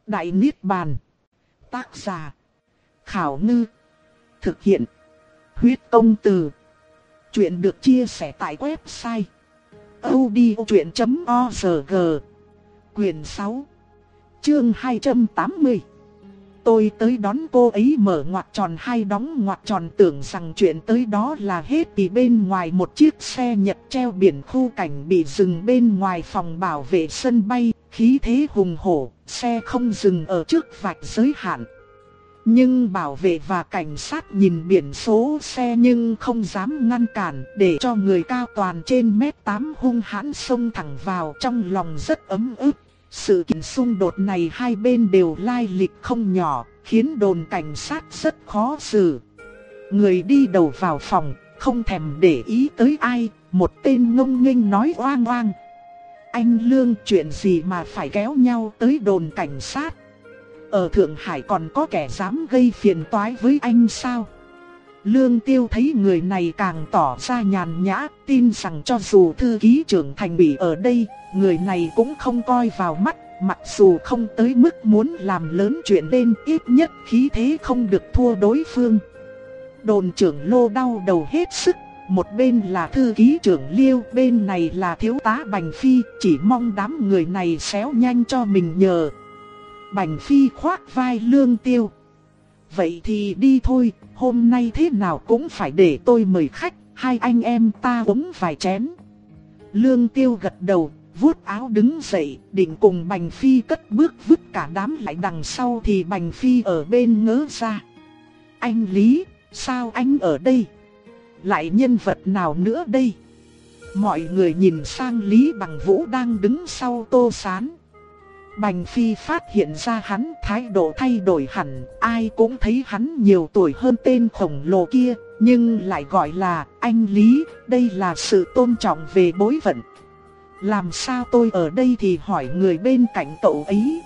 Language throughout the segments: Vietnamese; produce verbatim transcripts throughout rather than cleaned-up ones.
Đại Niết Bàn. Tác giả: Khảo Ngư. Thực hiện: Huyết Công Từ. Chuyện được chia sẻ tại website audiochuyện chấm org. Quyền sáu, chương hai trăm tám mươi. Tôi tới đón cô ấy mở ngoặc tròn hai đóng ngoặc tròn, tưởng rằng chuyện tới đó là hết thì bên ngoài một chiếc xe Nhật treo biển khu cảnh bị dừng bên ngoài phòng bảo vệ sân bay, khí thế hùng hổ, xe không dừng ở trước vạch giới hạn. Nhưng bảo vệ và cảnh sát nhìn biển số xe nhưng không dám ngăn cản, để cho người cao toàn trên mét tám hung hãn xông thẳng vào, trong lòng rất ấm ức. Sự kiện xung đột này hai bên đều lai lịch không nhỏ, khiến đồn cảnh sát rất khó xử. Người đi đầu vào phòng, không thèm để ý tới ai, một tên ngông nghênh nói oang oang: "Anh Lương, chuyện gì mà phải kéo nhau tới đồn cảnh sát? Ở Thượng Hải còn có kẻ dám gây phiền toái với anh sao?" Lương Tiêu thấy người này càng tỏ ra nhàn nhã, tin rằng cho dù thư ký trưởng thành ủy ở đây, người này cũng không coi vào mắt, mặc dù không tới mức muốn làm lớn chuyện lên, ít nhất khí thế không được thua đối phương. Đồn trưởng Lô đau đầu hết sức, một bên là thư ký trưởng Liêu, bên này là thiếu tá Bành Phi, chỉ mong đám người này xéo nhanh cho mình nhờ. Bành Phi khoác vai Lương Tiêu: "Vậy thì đi thôi, hôm nay thế nào cũng phải để tôi mời khách, hai anh em ta uống vài chén." Lương Tiêu gật đầu, vuốt áo đứng dậy, định cùng Bành Phi cất bước vứt cả đám lại đằng sau, thì Bành Phi ở bên ngớ ra: "Anh Lý, sao anh ở đây? Lại nhân vật nào nữa đây?" Mọi người nhìn sang Lý Bằng Vũ đang đứng sau Tô Sán. Bành Phi phát hiện ra hắn thái độ thay đổi hẳn, ai cũng thấy hắn nhiều tuổi hơn tên khổng lồ kia, nhưng lại gọi là anh Lý, đây là sự tôn trọng về bối phận. "Làm sao tôi ở đây?" thì hỏi người bên cạnh cậu ấy.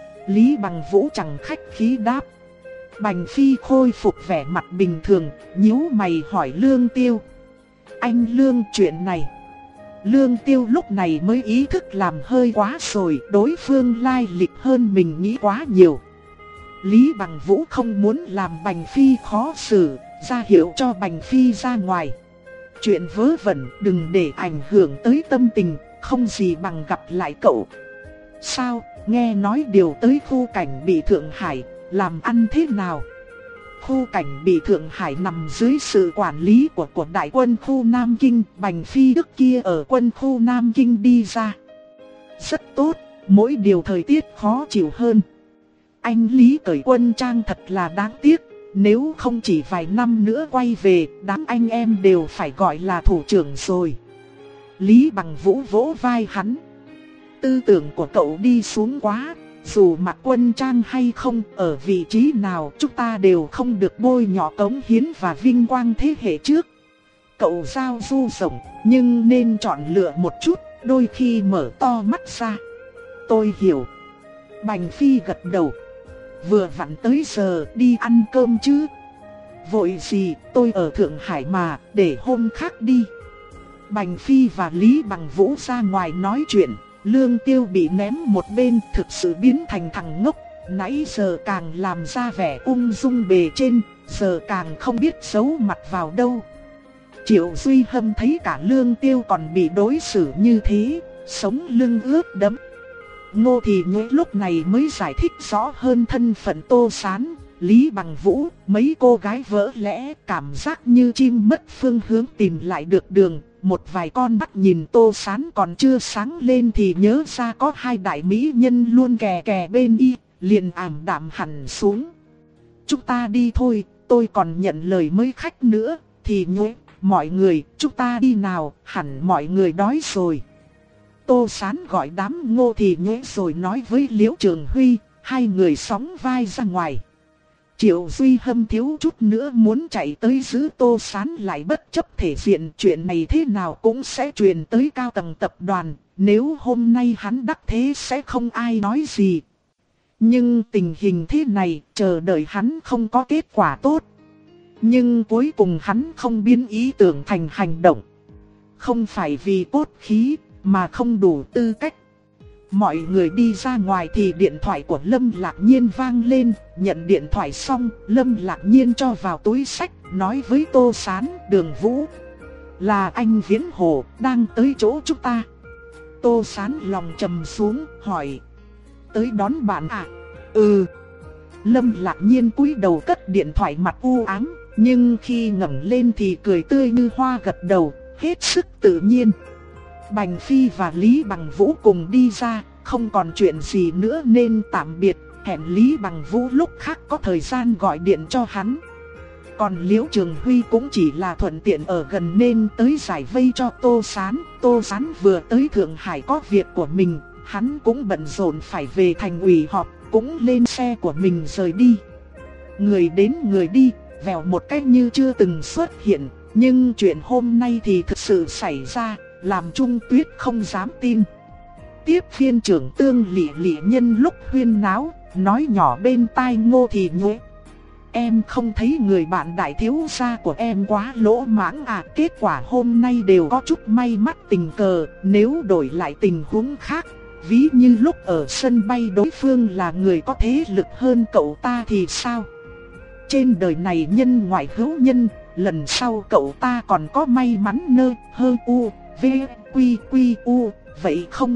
Lý Bằng Vũ chẳng khách khí đáp. Bành Phi khôi phục vẻ mặt bình thường, nhíu mày hỏi Lương Tiêu: "Anh Lương, chuyện này..." Lương Tiêu lúc này mới ý thức làm hơi quá rồi, đối phương lai lịch hơn mình nghĩ quá nhiều. Lý Bằng Vũ không muốn làm Bành Phi khó xử, ra hiệu cho Bành Phi ra ngoài. "Chuyện vớ vẩn, đừng để ảnh hưởng tới tâm tình, không gì bằng gặp lại cậu." "Sao, nghe nói điều tới khu cảnh bị Thượng Hải, làm ăn thế nào?" Khu cảnh bị Thượng Hải nằm dưới sự quản lý của của đại quân khu Nam Kinh, Bành Phi trước kia ở quân khu Nam Kinh đi ra. "Rất tốt, mỗi điều thời tiết khó chịu hơn. Anh Lý cởi quân trang thật là đáng tiếc, nếu không chỉ vài năm nữa quay về, đám anh em đều phải gọi là thủ trưởng rồi." Lý Bằng Vũ vỗ vai hắn: "Tư tưởng của cậu đi xuống quá. Dù mặc quân trang hay không, ở vị trí nào chúng ta đều không được bôi nhọ cống hiến và vinh quang thế hệ trước. Cậu giao du rộng, nhưng nên chọn lựa một chút, đôi khi mở to mắt ra." "Tôi hiểu." Bành Phi gật đầu: "Vừa vặn tới giờ, đi ăn cơm chứ?" "Vội gì, tôi ở Thượng Hải mà, để hôm khác đi." Bành Phi và Lý Bằng Vũ ra ngoài nói chuyện. Lương Tiêu bị ném một bên, thực sự biến thành thằng ngốc, nãy giờ càng làm ra vẻ ung dung bề trên, giờ càng không biết giấu mặt vào đâu. Triệu Duy Hâm thấy cả Lương Tiêu còn bị đối xử như thế, sống lưng ướt đẫm. Ngô Thì Nhũy lúc này mới giải thích rõ hơn thân phận Tô Sán, Lý Bằng Vũ, mấy cô gái vỡ lẽ, cảm giác như chim mất phương hướng tìm lại được đường. Một vài con mắt nhìn Tô Sán còn chưa sáng lên thì nhớ ra có hai đại mỹ nhân luôn kè kè bên y, liền ảm đạm hẳn xuống. "Chúng ta đi thôi, tôi còn nhận lời mấy khách nữa." "Thì Nhũy, mọi người, chúng ta đi nào, hẳn mọi người đói rồi." Tô Sán gọi đám Ngô Thì Nhũy rồi nói với Liễu Trường Huy, hai người sóng vai ra ngoài. Triệu Duy Hâm thiếu chút nữa muốn chạy tới giữ Tô Sán lại, bất chấp thể diện, chuyện này thế nào cũng sẽ truyền tới cao tầng tập đoàn, nếu hôm nay hắn đắc thế sẽ không ai nói gì. Nhưng tình hình thế này, chờ đợi hắn không có kết quả tốt. Nhưng cuối cùng hắn không biến ý tưởng thành hành động. Không phải vì cốt khí, mà không đủ tư cách. Mọi người đi ra ngoài thì điện thoại của Lâm Lạc Nhiên vang lên. Nhận điện thoại xong, Lâm Lạc Nhiên cho vào túi sách, nói với Tô Sán, Đường Vũ. Là anh Viễn Hồ, đang tới chỗ chúng ta. Tô Sán lòng trầm xuống, hỏi. Tới đón bạn à? Ừ. Lâm Lạc Nhiên cúi đầu cất điện thoại, mặt u ám. Nhưng khi ngẩng lên thì cười tươi như hoa, gật đầu, hết sức tự nhiên. Bành Phi và Lý Bằng Vũ cùng đi ra, không còn chuyện gì nữa nên tạm biệt. Hẹn Lý Bằng Vũ lúc khác có thời gian gọi điện cho hắn. Còn Liễu Trường Huy cũng chỉ là thuận tiện ở gần nên tới giải vây cho Tô Sán. Tô Sán vừa tới Thượng Hải có việc của mình, hắn cũng bận rộn phải về thành ủy họp, cũng lên xe của mình rời đi. Người đến người đi, vèo một cách như chưa từng xuất hiện. Nhưng chuyện hôm nay thì thực sự xảy ra, làm Trung Tuyết không dám tin. Tiếp viên trưởng Tương Lị Lị nhân lúc huyên náo, nói nhỏ bên tai Ngô Thì Nhuế. Em không thấy người bạn đại thiếu gia của em quá lỗ mãng à? Kết quả hôm nay đều có chút may mắn tình cờ. Nếu đổi lại tình huống khác, ví như lúc ở sân bay đối phương là người có thế lực hơn cậu ta thì sao? Trên đời này nhân ngoại hữu nhân, lần sau cậu ta còn có may mắn nơ hơn u, v, quy quy u, vậy không?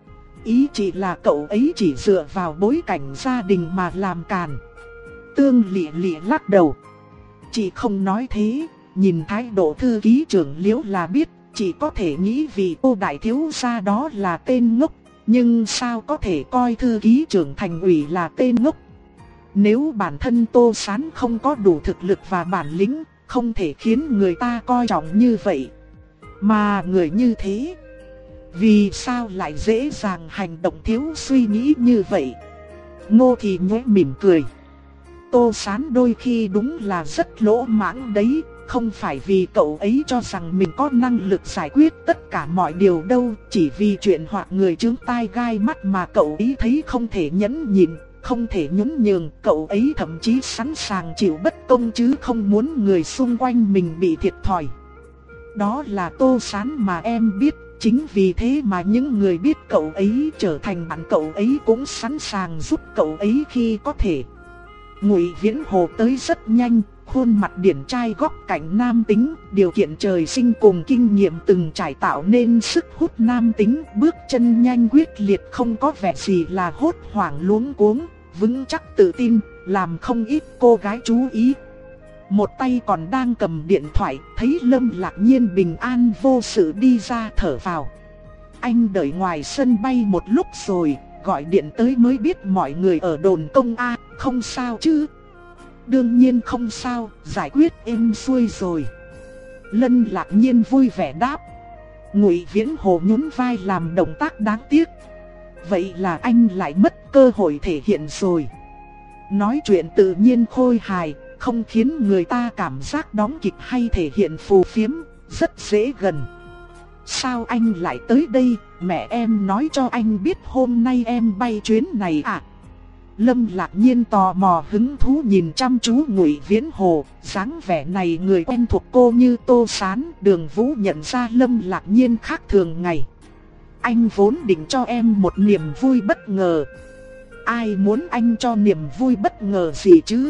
Ý chỉ là cậu ấy chỉ dựa vào bối cảnh gia đình mà làm càn. Tương Lị Lị lắc đầu. Chị không nói thế, nhìn thái độ thư ký trưởng Liễu là biết, chị có thể nghĩ vì cô đại thiếu gia đó là tên ngốc, nhưng sao có thể coi thư ký trưởng thành ủy là tên ngốc? Nếu bản thân Tô Sán không có đủ thực lực và bản lĩnh, không thể khiến người ta coi trọng như vậy. Mà người như thế, vì sao lại dễ dàng hành động thiếu suy nghĩ như vậy? Ngô Thì Nhuế mỉm cười. Tô Sán đôi khi đúng là rất lỗ mãng đấy, không phải vì cậu ấy cho rằng mình có năng lực giải quyết tất cả mọi điều đâu, chỉ vì chuyện hoặc người chướng tai gai mắt mà cậu ấy thấy không thể nhẫn nhịn, không thể nhún nhường, cậu ấy thậm chí sẵn sàng chịu bất công chứ không muốn người xung quanh mình bị thiệt thòi. Đó là Tô Sán mà em biết, chính vì thế mà những người biết cậu ấy trở thành bạn cậu ấy cũng sẵn sàng giúp cậu ấy khi có thể. Ngụy Viễn Hồ tới rất nhanh, khuôn mặt điển trai góc cạnh nam tính, điều kiện trời sinh cùng kinh nghiệm từng trải tạo nên sức hút nam tính, bước chân nhanh quyết liệt không có vẻ gì là hốt hoảng luống cuống, vững chắc tự tin, làm không ít cô gái chú ý. Một tay còn đang cầm điện thoại, thấy Lâm Lạc Nhiên bình an vô sự đi ra thở vào. Anh đợi ngoài sân bay một lúc rồi, gọi điện tới mới biết mọi người ở đồn công A, không sao chứ? Đương nhiên không sao, giải quyết êm xuôi rồi. Lâm Lạc Nhiên vui vẻ đáp. Ngụy Viễn Hồ nhún vai làm động tác đáng tiếc. Vậy là anh lại mất cơ hội thể hiện rồi. Nói chuyện tự nhiên khôi hài, không khiến người ta cảm giác đóng kịch hay thể hiện phù phiếm, rất dễ gần. Sao anh lại tới đây? Mẹ em nói cho anh biết hôm nay em bay chuyến này à? Lâm Lạc Nhiên tò mò hứng thú nhìn chăm chú Ngụy Viễn Hồ, dáng vẻ này người quen thuộc cô như Tô Sán. Đường Vũ nhận ra Lâm Lạc Nhiên khác thường ngày. Anh vốn định cho em một niềm vui bất ngờ. Ai muốn anh cho niềm vui bất ngờ gì chứ?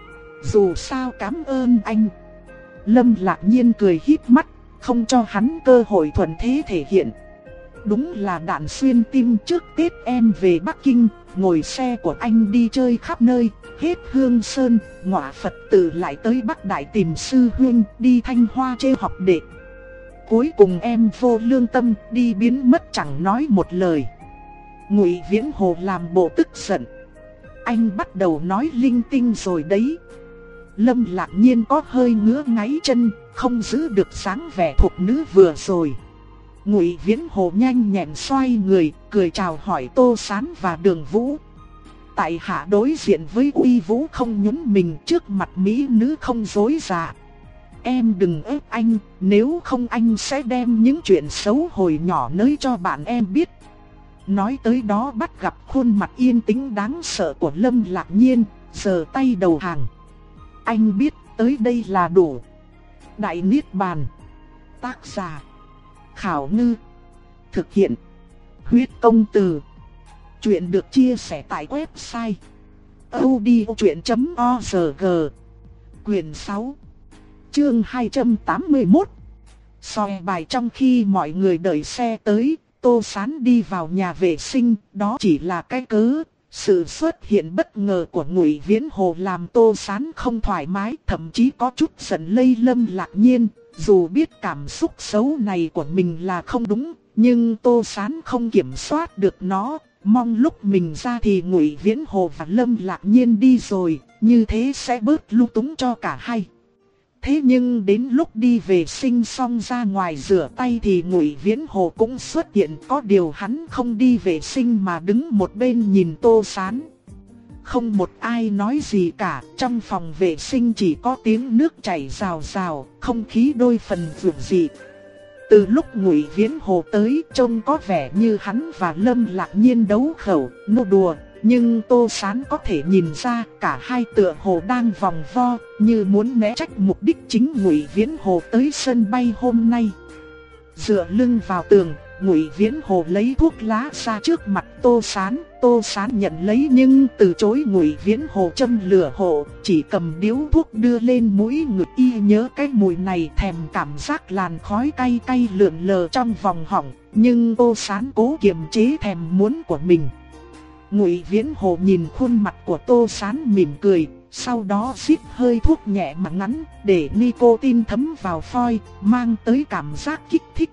Dù sao cảm ơn anh. Lâm Lạc Nhiên cười híp mắt, không cho hắn cơ hội thuận thế thể hiện. Đúng là đạn xuyên tim, trước Tết em về Bắc Kinh, ngồi xe của anh đi chơi khắp nơi, hết Hương Sơn, Ngọa Phật Tử lại tới Bắc Đại tìm sư huynh, đi Thanh Hoa trêu học đệ. Cuối cùng em vô lương tâm, đi biến mất chẳng nói một lời. Ngụy Viễn Hồ làm bộ tức giận. Anh bắt đầu nói linh tinh rồi đấy. Lâm Lạc Nhiên có hơi ngứa ngáy chân, không giữ được dáng vẻ thục nữ vừa rồi. Ngụy Viễn Hồ nhanh nhẹn xoay người, cười chào hỏi Tô Sán và Đường Vũ. Tại hạ đối diện với Uy Vũ không nhún mình, trước mặt mỹ nữ không dối dạ. Em đừng ép anh, nếu không anh sẽ đem những chuyện xấu hồi nhỏ nới cho bạn em biết. Nói tới đó bắt gặp khuôn mặt yên tĩnh đáng sợ của Lâm Lạc Nhiên, giơ tay đầu hàng. Anh biết tới đây là đủ. Đại Niết Bàn. Tác giả Khảo Ngư. Thực hiện Huyết Công Từ. Chuyện được chia sẻ tại website audiochuyện chấm org. Quyển sáu, chương hai trăm tám mươi mốt. Soi bài. Trong khi mọi người đợi xe tới, Tô Sán đi vào nhà vệ sinh, đó chỉ là cái cớ. Sự xuất hiện bất ngờ của Ngụy Viễn Hồ làm Tô Sán không thoải mái, thậm chí có chút giận lây Lâm Lạc Nhiên. Dù biết cảm xúc xấu này của mình là không đúng, nhưng Tô Sán không kiểm soát được nó. Mong lúc mình ra thì Ngụy Viễn Hồ và Lâm Lạc Nhiên đi rồi, như thế sẽ bớt lung túng cho cả hai. Thế nhưng đến lúc đi vệ sinh xong ra ngoài rửa tay thì Ngụy Viễn Hồ cũng xuất hiện, có điều hắn không đi vệ sinh mà đứng một bên nhìn Tô Sán. Không một ai nói gì cả, trong phòng vệ sinh chỉ có tiếng nước chảy rào rào, không khí đôi phần dịu dị. Từ lúc Ngụy Viễn Hồ tới, trông có vẻ như hắn và Lâm Lạc Nhiên đấu khẩu, nô đùa. Nhưng Tô Sán có thể nhìn ra cả hai tựa hồ đang vòng vo, như muốn né trách mục đích chính Ngụy Viễn Hồ tới sân bay hôm nay. Dựa lưng vào tường, Ngụy Viễn Hồ lấy thuốc lá ra trước mặt Tô Sán. Tô Sán nhận lấy nhưng từ chối. Ngụy Viễn Hồ châm lửa hộ, chỉ cầm điếu thuốc đưa lên mũi ngực. Y nhớ cái mùi này, thèm cảm giác làn khói cay cay lượn lờ trong vòng họng. Nhưng Tô Sán cố kiềm chế thèm muốn của mình. Ngụy Viễn Hồ nhìn khuôn mặt của Tô Sán mỉm cười, sau đó rít hơi thuốc nhẹ mà ngắn, để nicotine thấm vào phôi, mang tới cảm giác kích thích.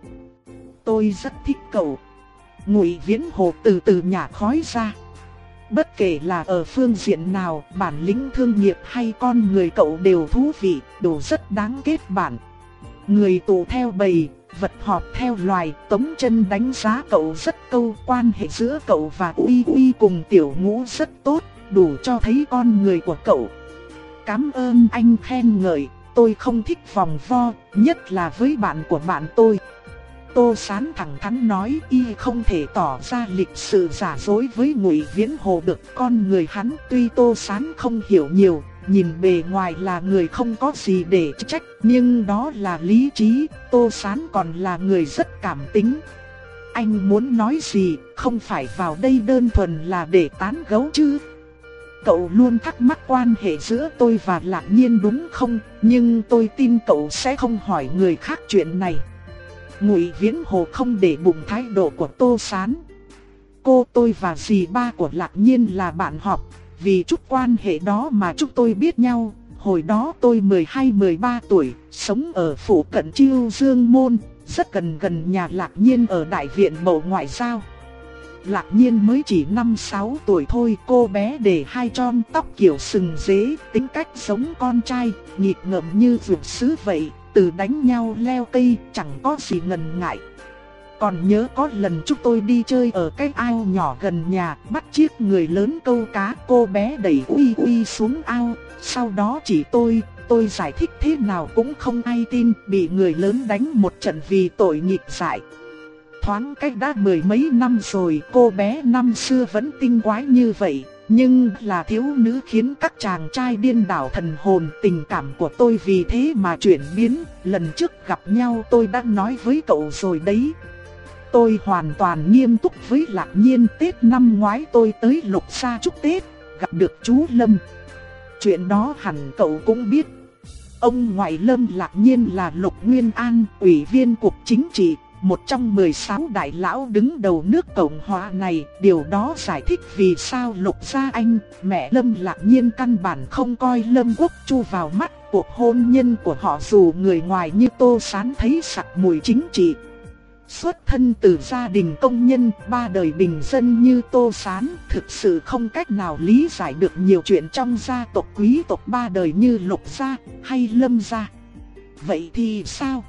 Tôi rất thích cậu. Ngụy Viễn Hồ từ từ nhả khói ra. Bất kể là ở phương diện nào, bản lĩnh thương nghiệp hay con người cậu đều thú vị, đều rất đáng kết bạn. Người tụ theo bầy, vật họp theo loài. Tống Chân đánh giá cậu rất câu, quan hệ giữa cậu và Uy Uy cùng Tiểu Ngũ rất tốt, đủ cho thấy con người của cậu. Cảm ơn anh khen ngợi, tôi không thích vòng vo, nhất là với bạn của bạn tôi. Tô Sán thẳng thắn nói, y không thể tỏ ra lịch sự giả dối với Ngụy Viễn Hồ được. Con người hắn tuy Tô Sán không hiểu nhiều, nhìn bề ngoài là người không có gì để trách, nhưng đó là lý trí. Tô Sán còn là người rất cảm tính. Anh muốn nói gì, không phải vào đây đơn thuần là để tán gẫu chứ? Cậu luôn thắc mắc quan hệ giữa tôi và Lạc Nhiên đúng không? Nhưng tôi tin cậu sẽ không hỏi người khác chuyện này. Ngụy Viễn Hồ không để bụng thái độ của Tô Sán. Cô tôi và dì ba của Lạc Nhiên là bạn học, vì chút quan hệ đó mà chúng tôi biết nhau. Hồi đó tôi mười hai mười ba tuổi, sống ở phụ cận Chiêu Dương Môn, rất gần gần nhà Lạc Nhiên ở Đại viện Bộ Ngoại giao. Lạc Nhiên mới chỉ năm sáu tuổi thôi, cô bé để hai chom tóc kiểu sừng dế, tính cách giống con trai, nghịch ngợm như vượt sứ vậy. Từ đánh nhau leo cây chẳng có gì ngần ngại. Còn nhớ có lần chúng tôi đi chơi ở cái ao nhỏ gần nhà, bắt chiếc người lớn câu cá, cô bé đẩy Uy Uy xuống ao. Sau đó chỉ tôi, tôi giải thích thế nào cũng không ai tin, bị người lớn đánh một trận vì tội nghịch dại. Thoáng cách đã mười mấy năm rồi, cô bé năm xưa vẫn tinh quái như vậy. Nhưng là thiếu nữ khiến các chàng trai điên đảo thần hồn. Tình cảm của tôi vì thế mà chuyển biến. Lần trước gặp nhau tôi đã nói với cậu rồi đấy. Tôi hoàn toàn nghiêm túc với Lạc Nhiên. Tết năm ngoái tôi tới Lục Gia chúc Tết, gặp được chú Lâm. Chuyện đó hẳn cậu cũng biết. Ông ngoại Lâm Lạc Nhiên là Lục Nguyên An, ủy viên Cục Chính trị, một trong mười sáu đại lão đứng đầu nước Cộng hòa này. Điều đó giải thích vì sao Lục Gia Anh, mẹ Lâm Lạc Nhiên căn bản không coi Lâm Quốc Chu vào mắt. Cuộc hôn nhân của họ dù người ngoài như Tô Sán thấy sặc mùi chính trị. Xuất thân từ gia đình công nhân, ba đời bình dân như Tô Sán, thực sự không cách nào lý giải được nhiều chuyện trong gia tộc quý tộc ba đời như Lục Gia hay Lâm Gia. Vậy thì sao?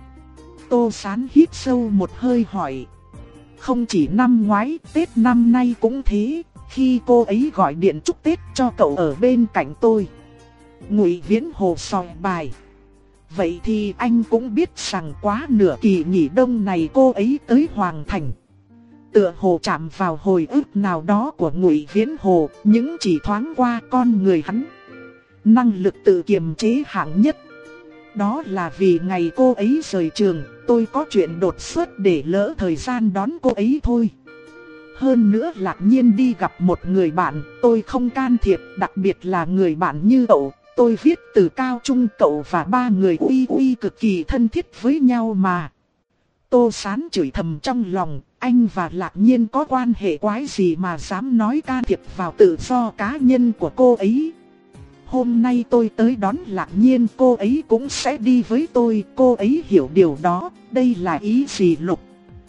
Tô Sán hít sâu một hơi hỏi. Không chỉ năm ngoái, Tết năm nay cũng thế, khi cô ấy gọi điện chúc Tết cho cậu ở bên cạnh tôi. Ngụy Viễn Hồ soi bài. Vậy thì anh cũng biết rằng quá nửa kỳ nghỉ đông này cô ấy tới Hoàng Thành. Tựa hồ chạm vào hồi ức nào đó của Ngụy Viễn Hồ, những chỉ thoáng qua con người hắn. Năng lực tự kiềm chế hạng nhất. Đó là vì ngày cô ấy rời trường, tôi có chuyện đột xuất để lỡ thời gian đón cô ấy thôi. Hơn nữa Lạc Nhiên đi gặp một người bạn, tôi không can thiệp, đặc biệt là người bạn như cậu. Tôi viết từ cao trung cậu và ba người uy uy cực kỳ thân thiết với nhau mà. Tô Sán chửi thầm trong lòng, anh và Lạc Nhiên có quan hệ quái gì mà dám nói can thiệp vào tự do cá nhân của cô ấy. Hôm nay tôi tới đón Lạc Nhiên, cô ấy cũng sẽ đi với tôi, cô ấy hiểu điều đó, đây là ý gì Lục?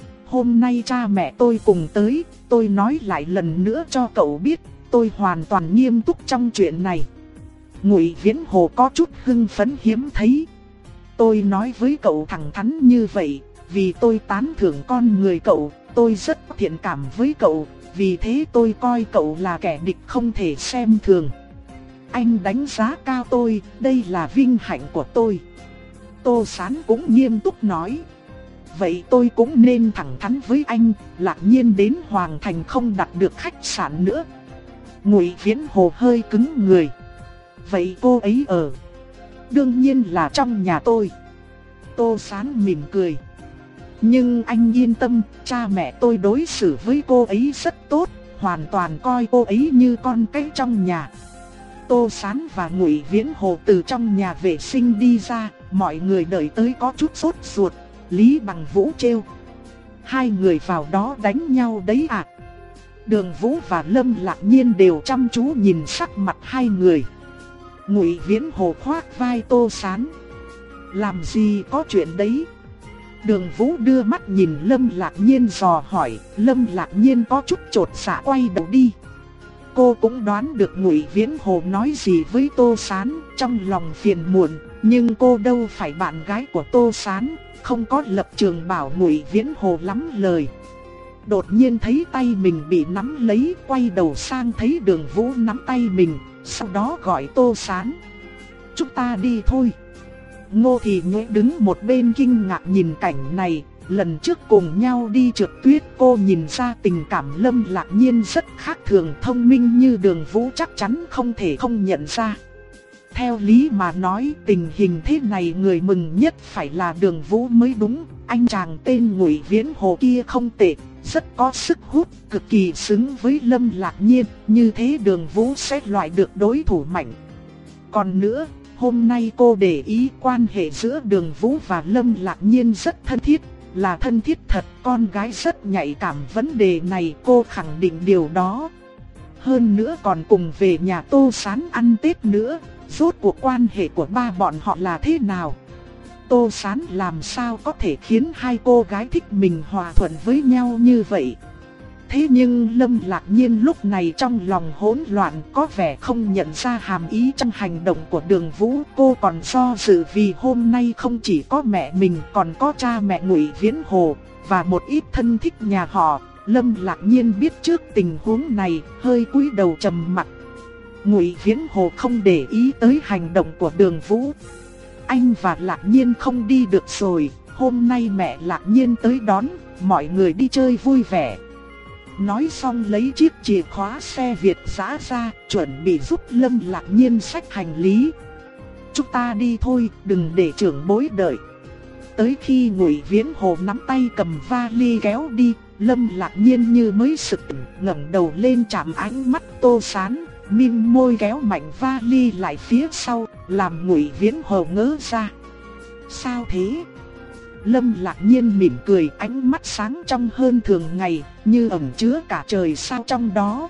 Hôm nay cha mẹ tôi cùng tới, tôi nói lại lần nữa cho cậu biết, tôi hoàn toàn nghiêm túc trong chuyện này. Ngụy Viễn Hồ có chút hưng phấn hiếm thấy. Tôi nói với cậu thẳng thắn như vậy, vì tôi tán thưởng con người cậu, tôi rất thiện cảm với cậu, vì thế tôi coi cậu là kẻ địch không thể xem thường. Anh đánh giá cao tôi, đây là vinh hạnh của tôi. Tô Sán cũng nghiêm túc nói. Vậy tôi cũng nên thẳng thắn với anh, Lạc Nhiên đến Hoàng Thành không đặt được khách sạn nữa. Ngụy Viễn Hồ hơi cứng người. Vậy cô ấy ở? Đương nhiên là trong nhà tôi. Tô Sán mỉm cười. Nhưng anh yên tâm, cha mẹ tôi đối xử với cô ấy rất tốt, hoàn toàn coi cô ấy như con cái trong nhà. Tô Sán và Ngụy Viễn Hồ từ trong nhà vệ sinh đi ra, mọi người đợi tới có chút sốt ruột. Lý Bằng Vũ trêu. Hai người vào đó đánh nhau đấy à? Đường Vũ và Lâm Lạc Nhiên đều chăm chú nhìn sắc mặt hai người. Ngụy Viễn Hồ khoác vai Tô Sán. Làm gì có chuyện đấy? Đường Vũ đưa mắt nhìn Lâm Lạc Nhiên dò hỏi. Lâm Lạc Nhiên có chút chột dạ quay đầu đi. Cô cũng đoán được Ngụy Viễn Hồ nói gì với Tô Sán, trong lòng phiền muộn. Nhưng cô đâu phải bạn gái của Tô Sán, không có lập trường bảo Ngụy Viễn Hồ lắm lời. Đột nhiên thấy tay mình bị nắm lấy, quay đầu sang thấy Đường Vũ nắm tay mình, sau đó gọi Tô Sán. Chúng ta đi thôi. Ngô Thị Nhuế đứng một bên kinh ngạc nhìn cảnh này. Lần trước cùng nhau đi trượt tuyết, cô nhìn ra tình cảm Lâm Lạc Nhiên rất khác thường, thông minh như Đường Vũ chắc chắn không thể không nhận ra. Theo lý mà nói, tình hình thế này người mừng nhất phải là Đường Vũ mới đúng. Anh chàng tên Ngụy Viễn Hồ kia không tệ, rất có sức hút, cực kỳ xứng với Lâm Lạc Nhiên. Như thế Đường Vũ sẽ loại được đối thủ mạnh. Còn nữa, hôm nay cô để ý quan hệ giữa Đường Vũ và Lâm Lạc Nhiên rất thân thiết, là thân thiết thật. Con gái rất nhạy cảm vấn đề này, cô khẳng định điều đó. Hơn nữa còn cùng về nhà Tô Sán ăn Tết nữa. Rốt cuộc quan hệ của ba bọn họ là thế nào? Tô Sán làm sao có thể khiến hai cô gái thích mình hòa thuận với nhau như vậy? Thế nhưng Lâm Lạc Nhiên lúc này trong lòng hỗn loạn, có vẻ không nhận ra hàm ý trong hành động của Đường Vũ. Cô còn do dự vì hôm nay không chỉ có mẹ mình, còn có cha mẹ Ngụy Viễn Hồ và một ít thân thích nhà họ. Lâm Lạc Nhiên biết trước tình huống này, hơi cúi đầu trầm mặc. Ngụy Viễn Hồ không để ý tới hành động của Đường Vũ. Anh và Lạc Nhiên không đi được rồi, hôm nay mẹ Lạc Nhiên tới đón, mọi người đi chơi vui vẻ. Nói xong lấy chiếc chìa khóa xe Việt giã ra, chuẩn bị giúp Lâm Lạc Nhiên xách hành lý. Chúng ta đi thôi, đừng để trưởng bối đợi. Tới khi Ngụy Viễn Hồ nắm tay cầm vali kéo đi, Lâm Lạc Nhiên như mới sực tỉnh, ngẩng đầu lên chạm ánh mắt Tô Sán, mím môi kéo mạnh vali lại phía sau, làm Ngụy Viễn Hồ ngớ ra. Sao thế? Lâm Lạc Nhiên mỉm cười, ánh mắt sáng trong hơn thường ngày, như ẩn chứa cả trời sao trong đó.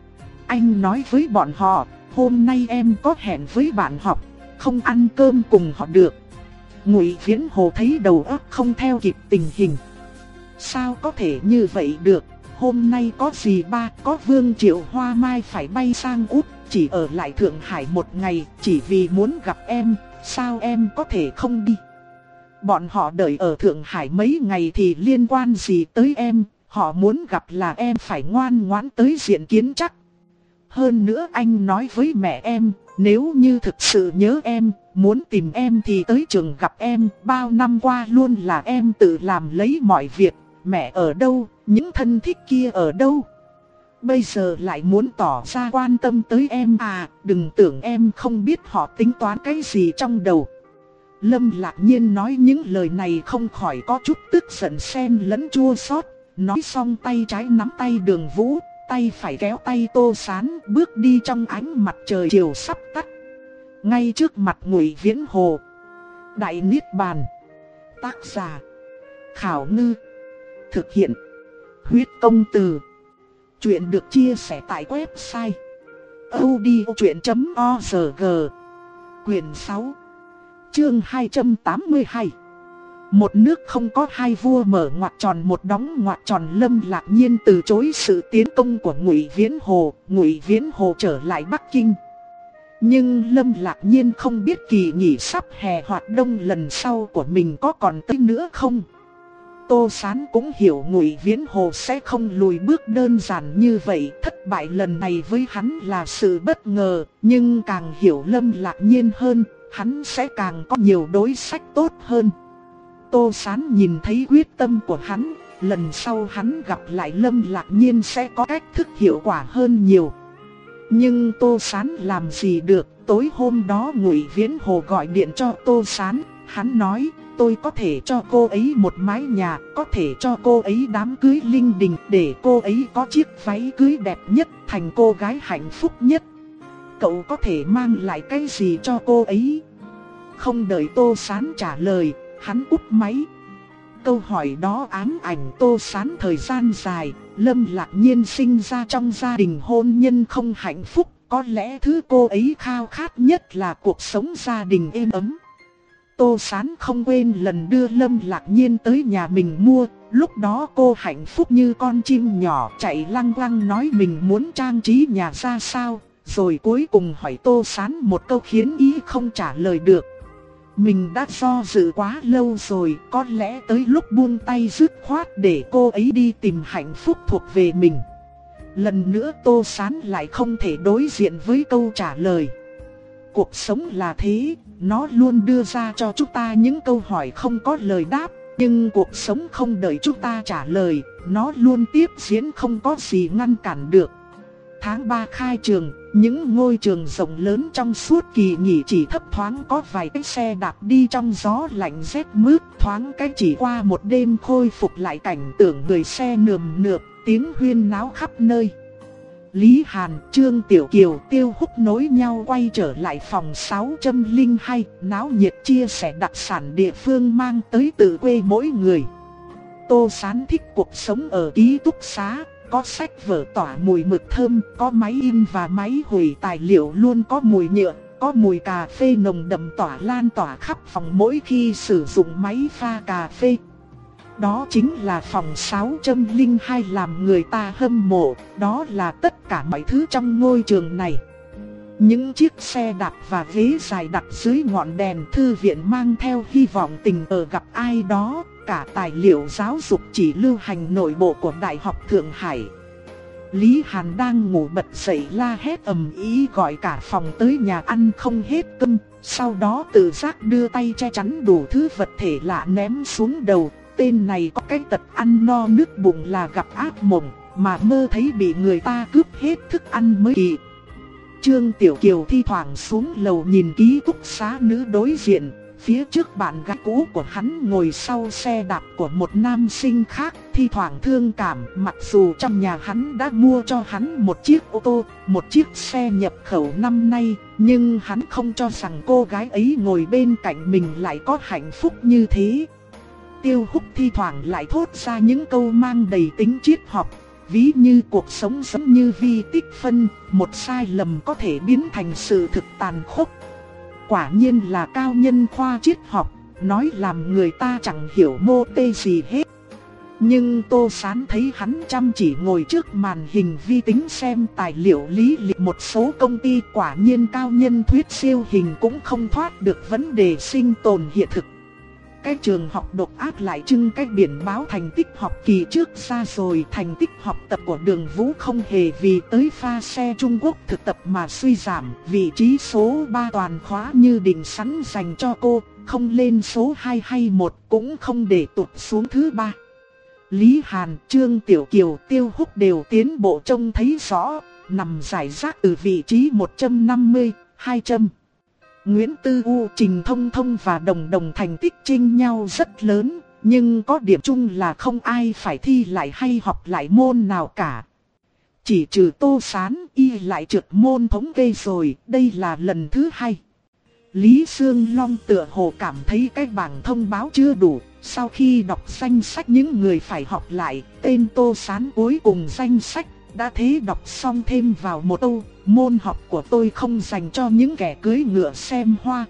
Anh nói với bọn họ, hôm nay em có hẹn với bạn học, không ăn cơm cùng họ được. Ngụy Viễn Hồ thấy đầu óc không theo kịp tình hình. Sao có thể như vậy được? Hôm nay có gì ba, có Vương Triệu Hoa Mai phải bay sang Úc, chỉ ở lại Thượng Hải một ngày, chỉ vì muốn gặp em, sao em có thể không đi? Bọn họ đợi ở Thượng Hải mấy ngày thì liên quan gì tới em, họ muốn gặp là em phải ngoan ngoãn tới diện kiến chắc. Hơn nữa anh nói với mẹ em, nếu như thực sự nhớ em, muốn tìm em thì tới trường gặp em, bao năm qua luôn là em tự làm lấy mọi việc, mẹ ở đâu, những thân thích kia ở đâu. Bây giờ lại muốn tỏ ra quan tâm tới em à, đừng tưởng em không biết họ tính toán cái gì trong đầu. Lâm Lạc Nhiên nói những lời này không khỏi có chút tức giận xen lẫn chua xót. nói xong tay trái nắm tay Đường Vũ, tay phải kéo tay Tô Sán bước đi trong ánh mặt trời chiều sắp tắt. Ngay trước mặt Ngụy Viễn Hồ. Đại Niết Bàn. Tác giả Khảo Ngư. Thực hiện Huyết Công Từ. Chuyện được chia sẻ tại website audiochuyện chấm org. Quyển sáu, chương hai trăm tám mươi hai. Một nước không có hai vua mở ngoặc tròn một đóng ngoặc tròn. Lâm Lạc Nhiên từ chối sự tiến công của Ngụy Viễn Hồ. Ngụy Viễn Hồ trở lại Bắc Kinh. Nhưng Lâm Lạc Nhiên không biết kỳ nghỉ sắp hè hoạt đông lần sau của mình có còn tới nữa không. Tô Sán cũng hiểu Ngụy Viễn Hồ sẽ không lùi bước đơn giản như vậy. Thất bại lần này với hắn là sự bất ngờ. Nhưng càng hiểu Lâm Lạc Nhiên hơn, hắn sẽ càng có nhiều đối sách tốt hơn. Tô Sán nhìn thấy quyết tâm của hắn, lần sau hắn gặp lại Lâm Lạc Nhiên sẽ có cách thức hiệu quả hơn nhiều. Nhưng Tô Sán làm gì được. Tối hôm đó Ngụy Viễn Hồ gọi điện cho Tô Sán. Hắn nói, tôi có thể cho cô ấy một mái nhà, có thể cho cô ấy đám cưới linh đình, để cô ấy có chiếc váy cưới đẹp nhất, thành cô gái hạnh phúc nhất. Cậu có thể mang lại cái gì cho cô ấy? Không đợi Tô Sán trả lời, hắn úp máy. Câu hỏi đó ám ảnh Tô Sán thời gian dài. Lâm Lạc Nhiên sinh ra trong gia đình hôn nhân không hạnh phúc. Có lẽ thứ cô ấy khao khát nhất là cuộc sống gia đình êm ấm. Tô Sán không quên lần đưa Lâm Lạc Nhiên tới nhà mình mua. Lúc đó cô hạnh phúc như con chim nhỏ chạy lăng lăng nói mình muốn trang trí nhà ra sao. Rồi cuối cùng hỏi Tô Sán một câu khiến ý không trả lời được. Mình đã do dự quá lâu rồi, có lẽ tới lúc buông tay dứt khoát để cô ấy đi tìm hạnh phúc thuộc về mình. Lần nữa Tô Sán lại không thể đối diện với câu trả lời. Cuộc sống là thế, nó luôn đưa ra cho chúng ta những câu hỏi không có lời đáp. Nhưng cuộc sống không đợi chúng ta trả lời, nó luôn tiếp diễn không có gì ngăn cản được. Tháng ba khai trường, những ngôi trường rộng lớn trong suốt kỳ nghỉ chỉ thấp thoáng có vài cái xe đạp đi trong gió lạnh rét mướt. Thoáng cái chỉ qua một đêm khôi phục lại cảnh tượng người xe nườm nượp, tiếng huyên náo khắp nơi. Lý Hàn, Trương Tiểu Kiều, Tiêu Húc nối nhau quay trở lại phòng sáu trăm lẻ hai, náo nhiệt chia sẻ đặc sản địa phương mang tới từ quê mỗi người. Tô Sán thích cuộc sống ở ký túc xá. Có sách vở tỏa mùi mực thơm, có máy in và máy hủy tài liệu luôn có mùi nhựa, có mùi cà phê nồng đậm tỏa lan tỏa khắp phòng mỗi khi sử dụng máy pha cà phê. Đó chính là phòng sáu trăm lẻ hai làm người ta hâm mộ, đó là tất cả mọi thứ trong ngôi trường này. Những chiếc xe đạp và ghế dài đặt dưới ngọn đèn, thư viện mang theo hy vọng tình cờ gặp ai đó. Cả tài liệu giáo dục chỉ lưu hành nội bộ của Đại học Thượng Hải. Lý Hàn đang ngủ bật dậy la hét ầm ĩ gọi cả phòng tới nhà ăn không hết cơm. Sau đó tự giác đưa tay che chắn đủ thứ vật thể lạ ném xuống đầu. Tên này có cái tật ăn no nước bụng là gặp ác mộng, mà mơ thấy bị người ta cướp hết thức ăn mới kỳ. Trương Tiểu Kiều thi thoảng xuống lầu nhìn ký túc xá nữ đối diện. Phía trước bạn gái cũ của hắn ngồi sau xe đạp của một nam sinh khác, thi thoảng thương cảm. Mặc dù trong nhà hắn đã mua cho hắn một chiếc ô tô, một chiếc xe nhập khẩu năm nay, nhưng hắn không cho rằng cô gái ấy ngồi bên cạnh mình lại có hạnh phúc như thế. Tiêu Húc thi thoảng lại thốt ra những câu mang đầy tính triết học, ví như cuộc sống giống như vi tích phân, một sai lầm có thể biến thành sự thực tàn khốc. Quả nhiên là cao nhân khoa triết học, nói làm người ta chẳng hiểu mô tê gì hết. Nhưng Tô Sán thấy hắn chăm chỉ ngồi trước màn hình vi tính xem tài liệu lý lịch một số công ty, quả nhiên cao nhân thuyết siêu hình cũng không thoát được vấn đề sinh tồn hiện thực. Cái trường học độc ác lại trưng cái biển báo thành tích học kỳ trước ra rồi. Thành tích học tập của Đường Vũ không hề vì tới pha xe Trung Quốc thực tập mà suy giảm. Vị trí số ba toàn khóa như định sẵn dành cho cô, không lên số hai hay một cũng không để tụt xuống thứ ba. Lý Hàn, Trương Tiểu Kiều, Tiêu Húc đều tiến bộ trông thấy rõ, nằm rải rác từ vị trí một trăm năm mươi, hai trăm. Nguyễn Tư U, Trình Thông Thông và Đồng Đồng thành tích chênh nhau rất lớn, Nhưng có điểm chung là không ai phải thi lại hay học lại môn nào cả. Chỉ trừ Tô Sán, y lại trượt môn thống kê rồi, đây là lần thứ hai. Lý Sương Long tựa hồ cảm thấy cái bảng thông báo chưa đủ. Sau khi đọc danh sách những người phải học lại, tên Tô Sán cuối cùng danh sách, đã thế đọc xong thêm vào một câu, môn học của tôi không dành cho những kẻ cưỡi ngựa xem hoa.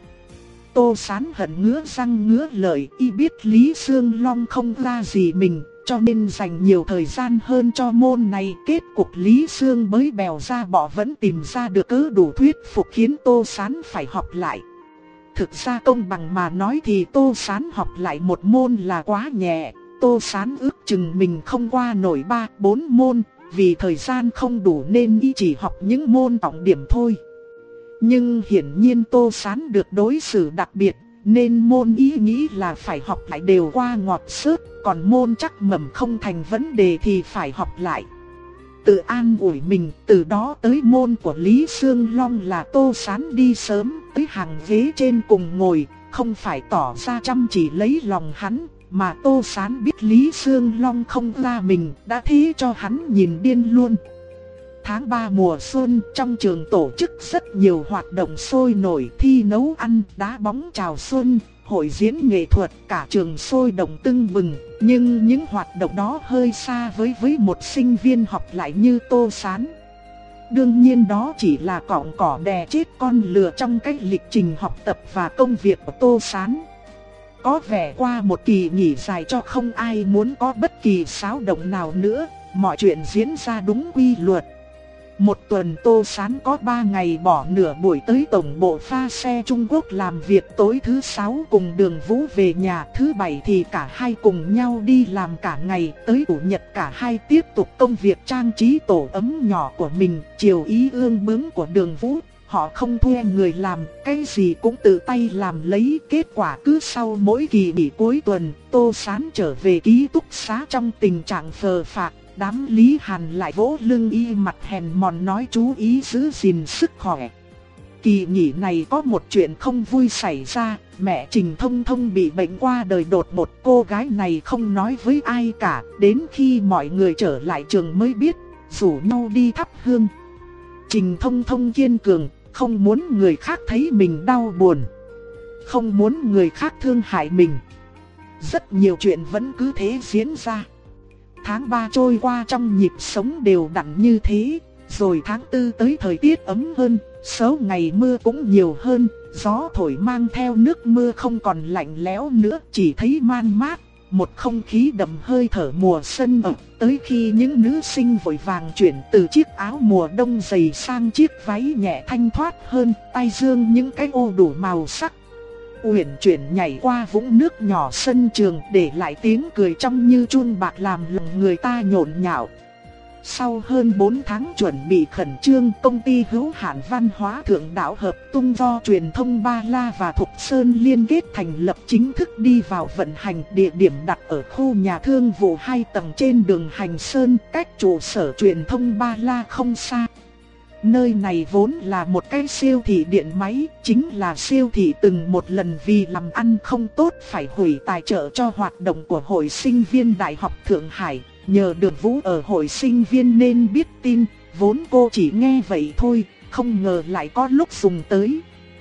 Tô Sán hận ngứa răng ngứa lợi, y biết Lý Sương Long không ra gì mình, cho nên dành nhiều thời gian hơn cho môn này. Kết cục Lý Sương mới bèo ra bỏ vẫn tìm ra được cớ đủ thuyết phục khiến Tô Sán phải học lại. Thực ra công bằng mà nói thì Tô Sán học lại một môn là quá nhẹ. Tô Sán ước chừng mình không qua nổi ba bốn môn, vì thời gian không đủ nên y chỉ học những môn trọng điểm thôi. Nhưng hiển nhiên Tô Sán được đối xử đặc biệt, nên môn ý nghĩ là phải học lại đều qua ngọt xớt, còn môn chắc mẩm không thành vấn đề thì phải học lại. Tự an ủi mình, từ đó tới môn của Lý Sương Long là Tô Sán đi sớm tới hàng ghế trên cùng ngồi, không phải tỏ ra chăm chỉ lấy lòng hắn, mà Tô Sán biết Lý Sương Long không ra mình, đã thế cho hắn nhìn điên luôn. Tháng ba mùa xuân, trong trường tổ chức rất nhiều hoạt động sôi nổi, thi nấu ăn, đá bóng chào xuân, hội diễn nghệ thuật, cả trường sôi động tưng bừng. Nhưng những hoạt động đó hơi xa với với một sinh viên học lại như Tô Sán. Đương nhiên đó chỉ là cọng cỏ đè chết con lừa trong cách lịch trình học tập và công việc của Tô Sán. Có vẻ qua một kỳ nghỉ dài cho không ai muốn có bất kỳ xáo động nào nữa, mọi chuyện diễn ra đúng quy luật. Một tuần Tô Sán có ba ngày bỏ nửa buổi tới tổng bộ pha xe Trung Quốc làm việc, tối thứ sáu cùng Đường Vũ về nhà, thứ bảy thì cả hai cùng nhau đi làm cả ngày, tới chủ nhật cả hai tiếp tục công việc trang trí tổ ấm nhỏ của mình, chiều ý ương bướng của Đường Vũ. Họ không thuê người làm, cái gì cũng tự tay làm lấy. Kết quả cứ sau mỗi kỳ nghỉ cuối tuần, Tô Sán trở về ký túc xá trong tình trạng phờ phạc. Đám Lý Hàn lại vỗ lưng y mặt hèn mòn nói chú ý giữ gìn sức khỏe. Kỳ nghỉ này có một chuyện không vui xảy ra, mẹ Trình Thông Thông bị bệnh qua đời đột ngột. Cô gái này không nói với ai cả, đến khi mọi người trở lại trường mới biết, rủ nhau đi thắp hương. Trình Thông Thông kiên cường, không muốn người khác thấy mình đau buồn, không muốn người khác thương hại mình. Rất nhiều chuyện vẫn cứ thế diễn ra. Tháng ba trôi qua trong nhịp sống đều đặn như thế, rồi tháng tư tới thời tiết ấm hơn, số ngày mưa cũng nhiều hơn, gió thổi mang theo nước mưa không còn lạnh lẽo nữa, chỉ thấy man mát, một không khí đậm hơi thở mùa xuân ập tới khi những nữ sinh vội vàng chuyển từ chiếc áo mùa đông dày sang chiếc váy nhẹ thanh thoát hơn, tay giương những cái ô đủ màu sắc. Uyển chuyển nhảy qua vũng nước nhỏ sân trường, để lại tiếng cười trong như chuông bạc làm lòng người ta nhộn nhạo. Sau hơn bốn tháng chuẩn bị khẩn trương, công ty hữu hạn văn hóa Thượng Đạo Hợp Tung do truyền thông Ba La và Thục Sơn liên kết thành lập chính thức đi vào vận hành. Địa điểm đặt ở khu nhà thương vụ hai tầng trên đường Hành Sơn, cách trụ sở truyền thông Ba La không xa. Nơi này vốn là một cái siêu thị điện máy, chính là siêu thị từng một lần vì làm ăn không tốt phải hủy tài trợ cho hoạt động của Hội Sinh viên Đại học Thượng Hải. Nhờ Đường Vũ ở Hội Sinh viên nên biết tin, vốn cô chỉ nghe vậy thôi, không ngờ lại có lúc dùng tới.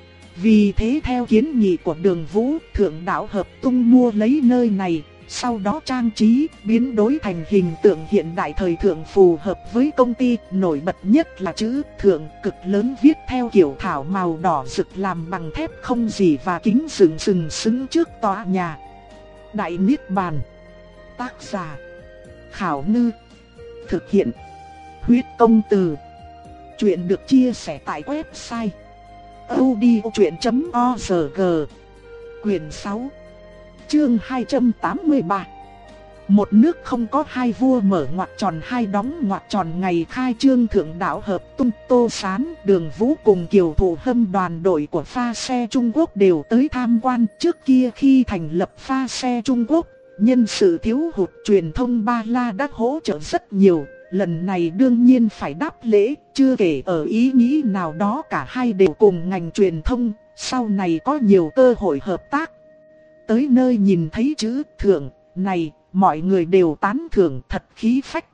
Vì thế theo kiến nghị của Đường Vũ, Thượng Đạo Hợp Tung mua lấy nơi này, sau đó trang trí, biến đổi thành hình tượng hiện đại thời thượng phù hợp với công ty. Nổi bật nhất là chữ Thượng cực lớn viết theo kiểu thảo màu đỏ rực làm bằng thép không gì và kính sừng sừng sững trước tòa nhà. Đại Niết Bàn. Tác giả Khảo Ngư. Thực hiện Huyết Công Từ. Chuyện được chia sẻ tại website audiochuyện chấm org. Quyền sáu, chương hai trăm tám mươi ba. Một nước không có hai vua mở ngoặc tròn hai đóng ngoặc tròn. Ngày khai trương Thượng Đạo Hợp Tung, Tô Sán, Đường Vũ cùng Kiều Thụ Hâm đoàn đội của pha xe Trung Quốc đều tới tham quan. Trước kia khi thành lập pha xe Trung Quốc, nhân sự thiếu hụt, truyền thông Ba La đã hỗ trợ rất nhiều. Lần này đương nhiên phải đáp lễ, chưa kể ở ý nghĩ nào đó cả hai đều cùng ngành truyền thông, sau này có nhiều cơ hội hợp tác. Tới nơi nhìn thấy chữ Thượng, này, mọi người đều tán thưởng thật khí phách.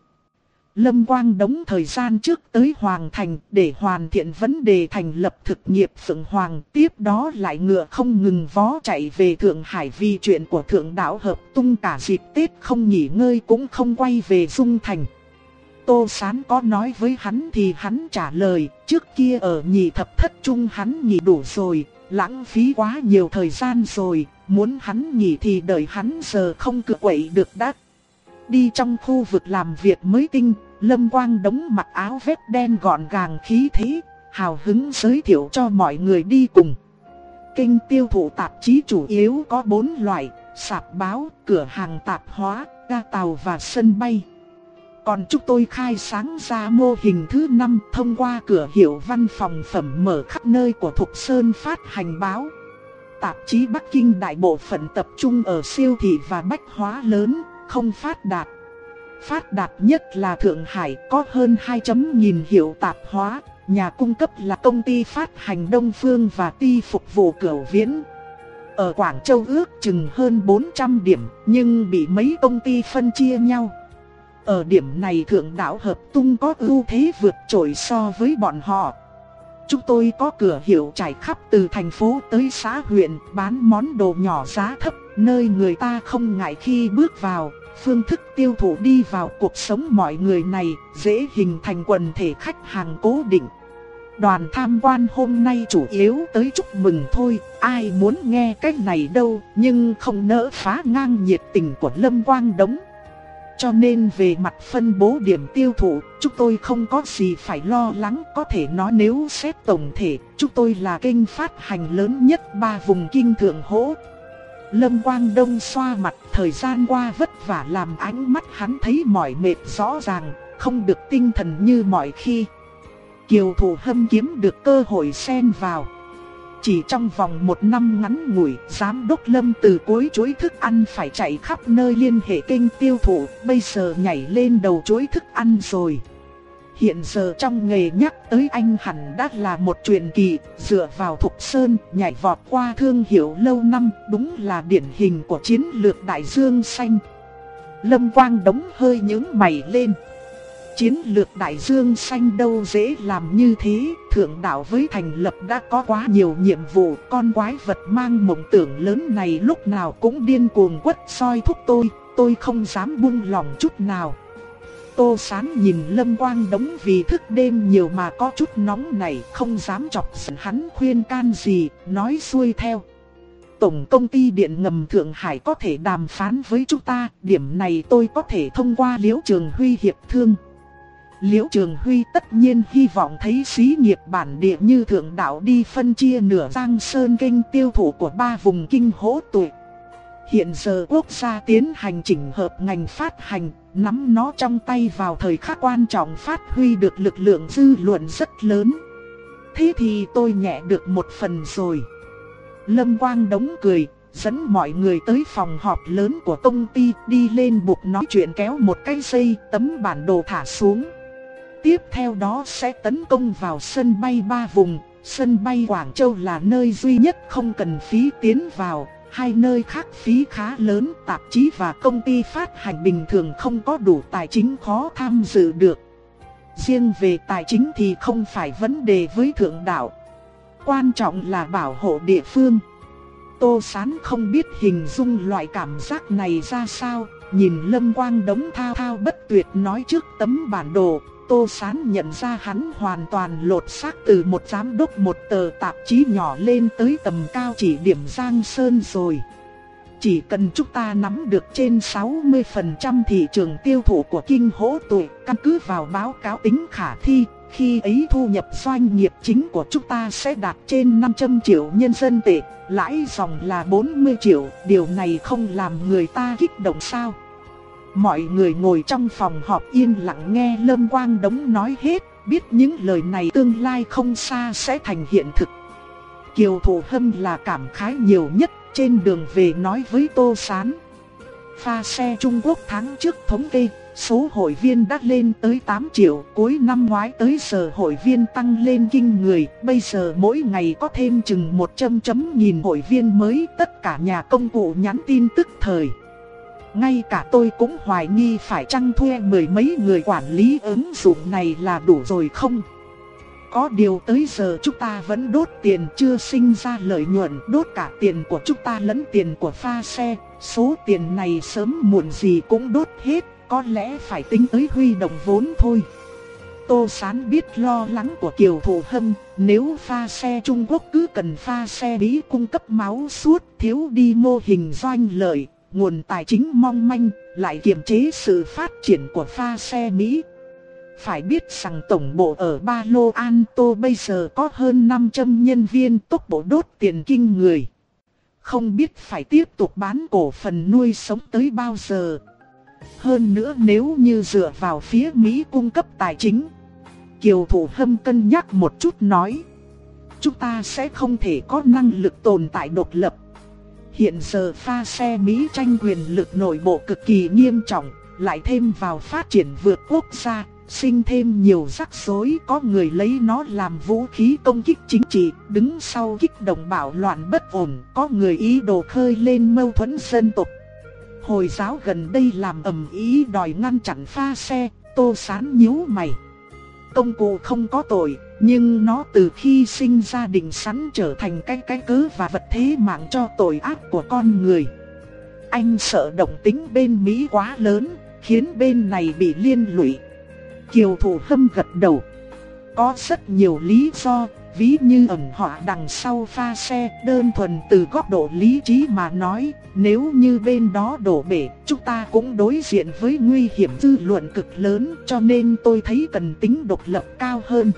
Lâm Quang Đống thời gian trước tới Hoàng Thành để hoàn thiện vấn đề thành lập thực nghiệp Phượng Hoàng. Tiếp đó lại ngựa không ngừng vó chạy về Thượng Hải vì chuyện của Thượng Đạo Hợp Tung, cả dịp Tết không nghỉ ngơi cũng không quay về Dung Thành. Tô Sán có nói với hắn thì hắn trả lời, trước kia ở Nhị Thập Thất Trung hắn nghỉ đủ rồi, lãng phí quá nhiều thời gian rồi, muốn hắn nghỉ thì đợi hắn giờ không cựa quậy được đã. Đi trong khu vực làm việc mới tinh, Lâm Quang Đống mặc áo vest đen gọn gàng khí thế, hào hứng giới thiệu cho mọi người đi cùng. Kênh tiêu thụ tạp chí chủ yếu có bốn loại: sạp báo, cửa hàng tạp hóa, ga tàu và sân bay. Còn chúng tôi khai sáng ra mô hình thứ năm thông qua cửa hiệu văn phòng phẩm mở khắp nơi của Thục Sơn phát hành báo. Tạp chí Bắc Kinh đại bộ phận tập trung ở siêu thị và bách hóa lớn, không phát đạt. Phát đạt nhất là Thượng Hải, có hơn hai chấm nghìn hiệu tạp hóa, nhà cung cấp là công ty phát hành Đông Phương và ty phục vụ Cửu Viễn. Ở Quảng Châu ước chừng hơn bốn trăm điểm, nhưng bị mấy công ty phân chia nhau. Ở điểm này Thượng Đạo Hợp Tung có ưu thế vượt trội so với bọn họ. Chúng tôi có cửa hiệu trải khắp từ thành phố tới xã huyện, bán món đồ nhỏ giá thấp, nơi người ta không ngại khi bước vào. Phương thức tiêu thụ đi vào cuộc sống mọi người này, dễ hình thành quần thể khách hàng cố định. Đoàn tham quan hôm nay chủ yếu tới chúc mừng thôi, ai muốn nghe cái này đâu, nhưng không nỡ phá ngang nhiệt tình của Lâm Quang Đống. Cho nên về mặt phân bố điểm tiêu thụ, chúng tôi không có gì phải lo lắng. Có thể nói nếu xét tổng thể, chúng tôi là kênh phát hành lớn nhất ba vùng kinh Thượng Hỗ. Lâm Quang Đông xoa mặt, thời gian qua vất vả làm ánh mắt hắn thấy mỏi mệt rõ ràng, không được tinh thần như mọi khi. Kiều Thủ Hâm kiếm được cơ hội xen vào. Chỉ trong vòng một năm ngắn ngủi, giám đốc Lâm từ cuối chuỗi thức ăn phải chạy khắp nơi liên hệ kênh tiêu thụ, bây giờ nhảy lên đầu chuỗi thức ăn rồi. Hiện giờ trong nghề nhắc tới anh hẳn đã là một truyền kỳ, dựa vào Thục Sơn nhảy vọt qua thương hiệu lâu năm, đúng là điển hình của chiến lược đại dương xanh. Lâm Quang Đống hơi nhướng mày lên. Chiến lược đại dương xanh đâu dễ làm như thế, Thượng Đạo với thành lập đã có quá nhiều nhiệm vụ, con quái vật mang mộng tưởng lớn này lúc nào cũng điên cuồng quất soi thúc tôi, tôi không dám buông lòng chút nào. Tô Sán nhìn Lâm Quang Đống vì thức đêm nhiều mà có chút nóng này, không dám chọc giận hắn khuyên can gì, nói xuôi theo. Tổng công ty điện ngầm Thượng Hải có thể đàm phán với chúng ta, điểm này tôi có thể thông qua Liễu Trường Huy hiệp thương. Liễu Trường Huy tất nhiên hy vọng thấy xí nghiệp bản địa như Thượng Đạo đi phân chia nửa Giang Sơn kênh tiêu thụ của ba vùng kinh hỗ tụ. Hiện giờ quốc gia tiến hành chỉnh hợp ngành phát hành, nắm nó trong tay vào thời khắc quan trọng phát huy được lực lượng dư luận rất lớn. Thế thì tôi nhẹ được một phần rồi. Lâm Quang Đống cười, dẫn mọi người tới phòng họp lớn của công ty, đi lên bục nói chuyện kéo một cái dây, tấm bản đồ thả xuống. Tiếp theo đó sẽ tấn công vào sân bay ba vùng, sân bay Quảng Châu là nơi duy nhất không cần phí tiến vào, hai nơi khác phí khá lớn, tạp chí và công ty phát hành bình thường không có đủ tài chính khó tham dự được. Riêng về tài chính thì không phải vấn đề với Thượng Đạo, quan trọng là bảo hộ địa phương. Tô Sán không biết hình dung loại cảm giác này ra sao, nhìn Lâm Quang Đống thao thao bất tuyệt nói trước tấm bản đồ. Tô Sán nhận ra hắn hoàn toàn lột xác từ một giám đốc một tờ tạp chí nhỏ lên tới tầm cao chỉ điểm Giang Sơn rồi. Chỉ cần chúng ta nắm được trên sáu mươi phần trăm thị trường tiêu thụ của kinh hỗ tụ, căn cứ vào báo cáo tính khả thi, khi ấy thu nhập doanh nghiệp chính của chúng ta sẽ đạt trên năm trăm triệu nhân dân tệ, lãi dòng là bốn mươi triệu, điều này không làm người ta kích động sao? Mọi người ngồi trong phòng họp yên lặng nghe Lâm Quang Đống nói hết, biết những lời này tương lai không xa sẽ thành hiện thực. Kiều Thủ Hâm là cảm khái nhiều nhất, trên đường về nói với Tô Sán. Pha xe Trung Quốc tháng trước thống kê, số hội viên đã lên tới tám triệu, cuối năm ngoái tới giờ hội viên tăng lên kinh người, bây giờ mỗi ngày có thêm chừng một trăm chấm nghìn hội viên mới, tất cả nhà công cụ nhắn tin tức thời. Ngay cả tôi cũng hoài nghi phải chăng thuê mười mấy người quản lý ứng dụng này là đủ rồi không? Có điều tới giờ chúng ta vẫn đốt tiền chưa sinh ra lợi nhuận, đốt cả tiền của chúng ta lẫn tiền của pha xe. Số tiền này sớm muộn gì cũng đốt hết, có lẽ phải tính tới huy động vốn thôi. Tô Sán biết lo lắng của Kiều Thụ Hâm, nếu pha xe Trung Quốc cứ cần pha xe Mỹ cung cấp máu suốt, thiếu đi mô hình doanh lợi, nguồn tài chính mong manh, lại kiềm chế sự phát triển của pha xe Mỹ. Phải biết rằng tổng bộ ở Palo Alto bây giờ có hơn năm trăm nhân viên, tốc độ đốt tiền kinh người. Không biết phải tiếp tục bán cổ phần nuôi sống tới bao giờ. Hơn nữa nếu như dựa vào phía Mỹ cung cấp tài chính, Kiều Thụ Hâm cân nhắc một chút nói, chúng ta sẽ không thể có năng lực tồn tại độc lập. Hiện giờ pha xe Mỹ tranh quyền lực nội bộ cực kỳ nghiêm trọng, lại thêm vào phát triển vượt quốc gia, sinh thêm nhiều rắc rối, có người lấy nó làm vũ khí công kích chính trị, đứng sau kích động bạo loạn bất ổn, có người ý đồ khơi lên mâu thuẫn dân tộc. Hồi giáo gần đây làm ầm ĩ đòi ngăn chặn pha xe, Tô Sán nhíu mày. Công cụ không có tội, nhưng nó từ khi sinh ra định sẵn trở thành cái cái cớ và vật thế mạng cho tội ác của con người. Anh sợ động tính bên Mỹ quá lớn, khiến bên này bị liên lụy. Kiều Thụ Hâm gật đầu. Có rất nhiều lý do, ví như ẩn họa đằng sau pha xe, đơn thuần từ góc độ lý trí mà nói, nếu như bên đó đổ bể, chúng ta cũng đối diện với nguy hiểm dư luận cực lớn, cho nên tôi thấy cần tính độc lập cao hơn.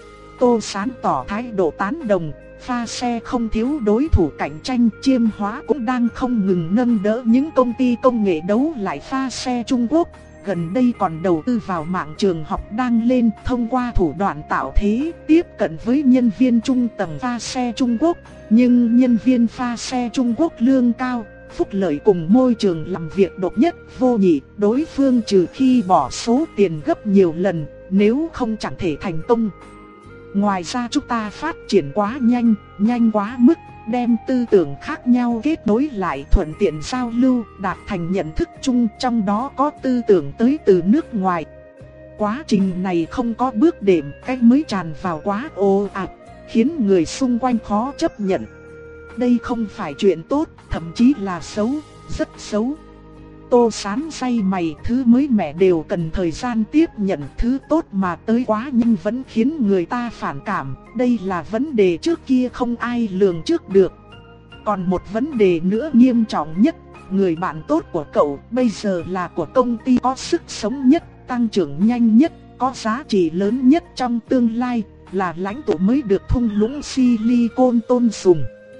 Tô Sán tỏ thái độ tán đồng, pha xe không thiếu đối thủ cạnh tranh, Chiêm Hóa cũng đang không ngừng nâng đỡ những công ty công nghệ đấu lại pha xe Trung Quốc. Gần đây còn đầu tư vào mạng trường học đang lên, thông qua thủ đoạn tạo thế, tiếp cận với nhân viên trung tầng pha xe Trung Quốc. Nhưng nhân viên pha xe Trung Quốc lương cao, phúc lợi cùng môi trường làm việc độc nhất vô nhị, đối phương trừ khi bỏ số tiền gấp nhiều lần, nếu không chẳng thể thành công. Ngoài ra chúng ta phát triển quá nhanh, nhanh quá mức, đem tư tưởng khác nhau kết nối lại thuận tiện giao lưu, đạt thành nhận thức chung, trong đó có tư tưởng tới từ nước ngoài. Quá trình này không có bước đệm, cách mới tràn vào quá ồ ạt, khiến người xung quanh khó chấp nhận. Đây không phải chuyện tốt, thậm chí là xấu, rất xấu. Tô Sán say mày, thứ mới mẻ đều cần thời gian tiếp nhận, thứ tốt mà tới quá nhanh vẫn khiến người ta phản cảm. Đây là vấn đề trước kia không ai lường trước được. Còn một vấn đề nữa nghiêm trọng nhất, người bạn tốt của cậu bây giờ là của công ty có sức sống nhất, tăng trưởng nhanh nhất, có giá trị lớn nhất trong tương lai, là lãnh tụ mới được thung lũng Silicon tôn sùng.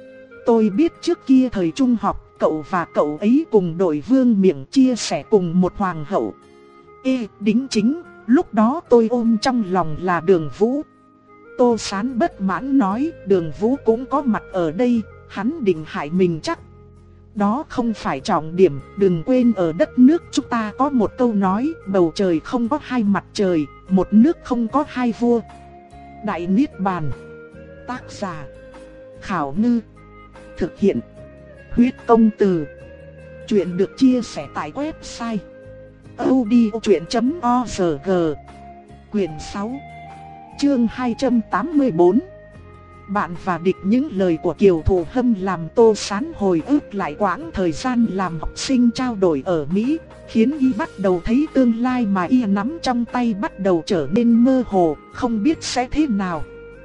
Tôi biết trước kia thời trung học, cậu và cậu ấy cùng đội vương miện chia sẻ cùng một hoàng hậu. Ê, đính chính, lúc đó tôi ôm trong lòng là Đường Vũ. Tô Sán bất mãn nói, Đường Vũ cũng có mặt ở đây, hắn định hại mình chắc. Đó không phải trọng điểm, đừng quên ở đất nước chúng ta có một câu nói, bầu trời không có hai mặt trời, một nước không có hai vua. Đại Niết Bàn. Tác giả Khảo Ngư. Thực hiện Huyết Công Từ. Chuyện được chia sẻ tại website audiochuyện chấm org. Quyển sáu, chương hai trăm tám mươi tư. Bạn và địch. Những lời của Kiều Thụ Hâm làm Tô Sán hồi ức lại quãng thời gian làm học sinh trao đổi ở Mỹ, khiến y bắt đầu thấy tương lai mà y nắm trong tay bắt đầu trở nên mơ hồ, không biết sẽ thế nào.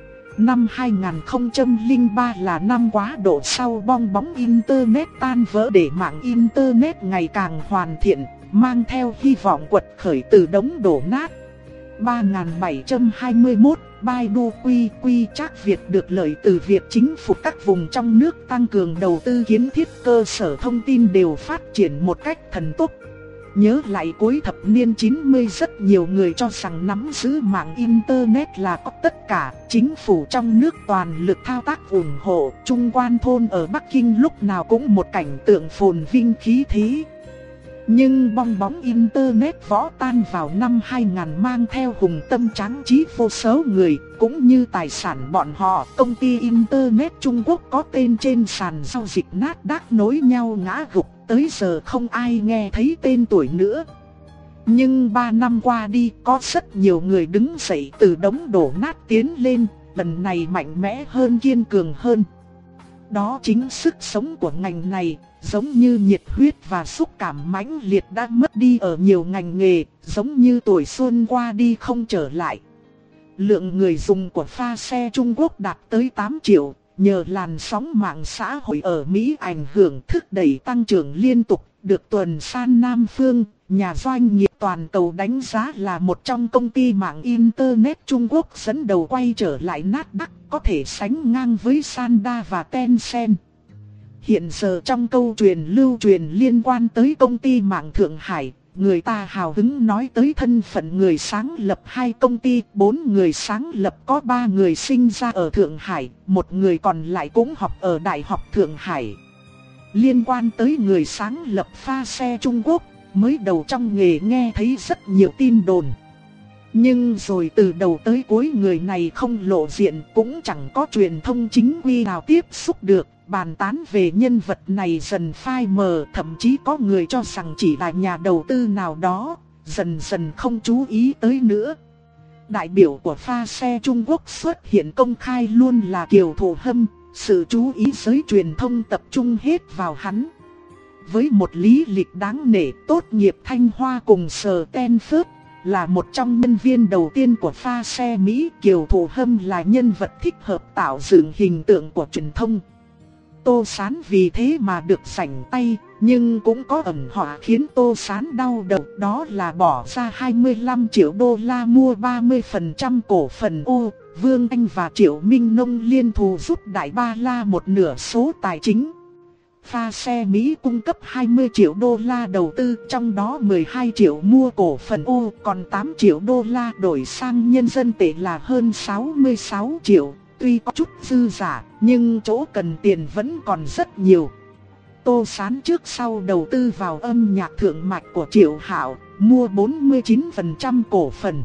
Năm hai không không ba là năm quá độ sau bong bóng Internet tan vỡ để mạng Internet ngày càng hoàn thiện, mang theo hy vọng quật khởi từ đống đổ nát. ba nghìn bảy trăm hai mươi mốt, Baidu quy quy Trác Việt được lợi từ việc chính phủ các vùng trong nước tăng cường đầu tư kiến thiết cơ sở thông tin đều phát triển một cách thần tốc. Nhớ lại cuối thập niên chín mươi, rất nhiều người cho rằng nắm giữ mạng Internet là có tất cả, chính phủ trong nước toàn lực thao tác ủng hộ, trung quan thôn ở Bắc Kinh lúc nào cũng một cảnh tượng phồn vinh khí thế. Nhưng bong bóng Internet vỡ tan vào năm hai nghìn mang theo hùng tâm tráng trí vô số người, cũng như tài sản bọn họ. Công ty Internet Trung Quốc có tên trên sàn giao dịch Nasdaq nối nhau ngã gục, tới giờ không ai nghe thấy tên tuổi nữa. Nhưng ba năm qua đi, có rất nhiều người đứng dậy từ đống đổ nát tiến lên, lần này mạnh mẽ hơn, kiên cường hơn. Đó chính sức sống của ngành này, giống như nhiệt huyết và xúc cảm mãnh liệt đã mất đi ở nhiều ngành nghề, giống như tuổi xuân qua đi không trở lại. Lượng người dùng của pha xe Trung Quốc đạt tới tám triệu, nhờ làn sóng mạng xã hội ở Mỹ ảnh hưởng thúc đẩy tăng trưởng liên tục, được Tuần San Nam Phương, nhà doanh nghiệp toàn cầu đánh giá là một trong công ty mạng Internet Trung Quốc dẫn đầu quay trở lại Nasdaq, có thể sánh ngang với Sanda và Tencent. Hiện giờ trong câu truyền lưu truyền liên quan tới công ty mạng Thượng Hải, người ta hào hứng nói tới thân phận người sáng lập hai công ty, bốn người sáng lập có ba người sinh ra ở Thượng Hải, một người còn lại cũng học ở Đại học Thượng Hải. Liên quan tới người sáng lập pha xe Trung Quốc, mới đầu trong nghề nghe thấy rất nhiều tin đồn. Nhưng rồi từ đầu tới cuối người này không lộ diện, cũng chẳng có truyền thông chính quy nào tiếp xúc được. Bàn tán về nhân vật này dần phai mờ, thậm chí có người cho rằng chỉ là nhà đầu tư nào đó, dần dần không chú ý tới nữa. Đại biểu của pha xe Trung Quốc xuất hiện công khai luôn là Kiều Thụ Hâm, sự chú ý giới truyền thông tập trung hết vào hắn. Với một lý lịch đáng nể, tốt nghiệp Thanh Hoa cùng Sở Stanford, là một trong nhân viên đầu tiên của pha xe Mỹ, Kiều Thụ Hâm là nhân vật thích hợp tạo dựng hình tượng của truyền thông. Tô Sán vì thế mà được rảnh tay, nhưng cũng có ẩn họa khiến Tô Sán đau đầu, đó là bỏ ra hai mươi lăm triệu đô la mua ba mươi phần trăm cổ phần ô, Vương Anh và Triệu Minh Nông liên thủ giúp Đại Ba La một nửa số tài chính. Pha xe Mỹ cung cấp hai mươi triệu đô la đầu tư, trong đó mười hai triệu mua cổ phần ô, còn tám triệu đô la đổi sang nhân dân tệ là hơn sáu mươi sáu triệu. Tuy có chút dư giả, nhưng chỗ cần tiền vẫn còn rất nhiều. Tô Sán trước sau đầu tư vào âm nhạc thượng mạch của Triệu Hạo, mua bốn mươi chín phần trăm cổ phần.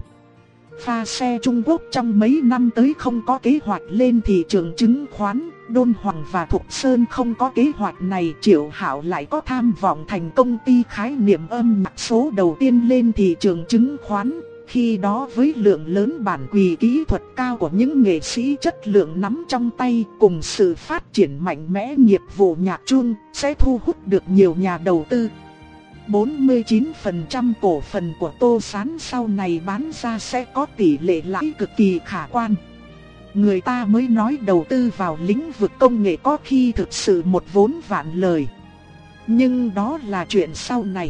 Pha xe Trung Quốc trong mấy năm tới không có kế hoạch lên thị trường chứng khoán, Đôn Hoàng và Thục Sơn không có kế hoạch này, Triệu Hạo lại có tham vọng thành công ty khái niệm âm nhạc số đầu tiên lên thị trường chứng khoán. Khi đó với lượng lớn bản quyền kỹ thuật cao của những nghệ sĩ chất lượng nắm trong tay cùng sự phát triển mạnh mẽ nghiệp vụ nhạc chuông sẽ thu hút được nhiều nhà đầu tư. bốn mươi chín phần trăm cổ phần của Tô Sán sau này bán ra sẽ có tỷ lệ lãi cực kỳ khả quan. Người ta mới nói đầu tư vào lĩnh vực công nghệ có khi thực sự một vốn vạn lời. Nhưng đó là chuyện sau này.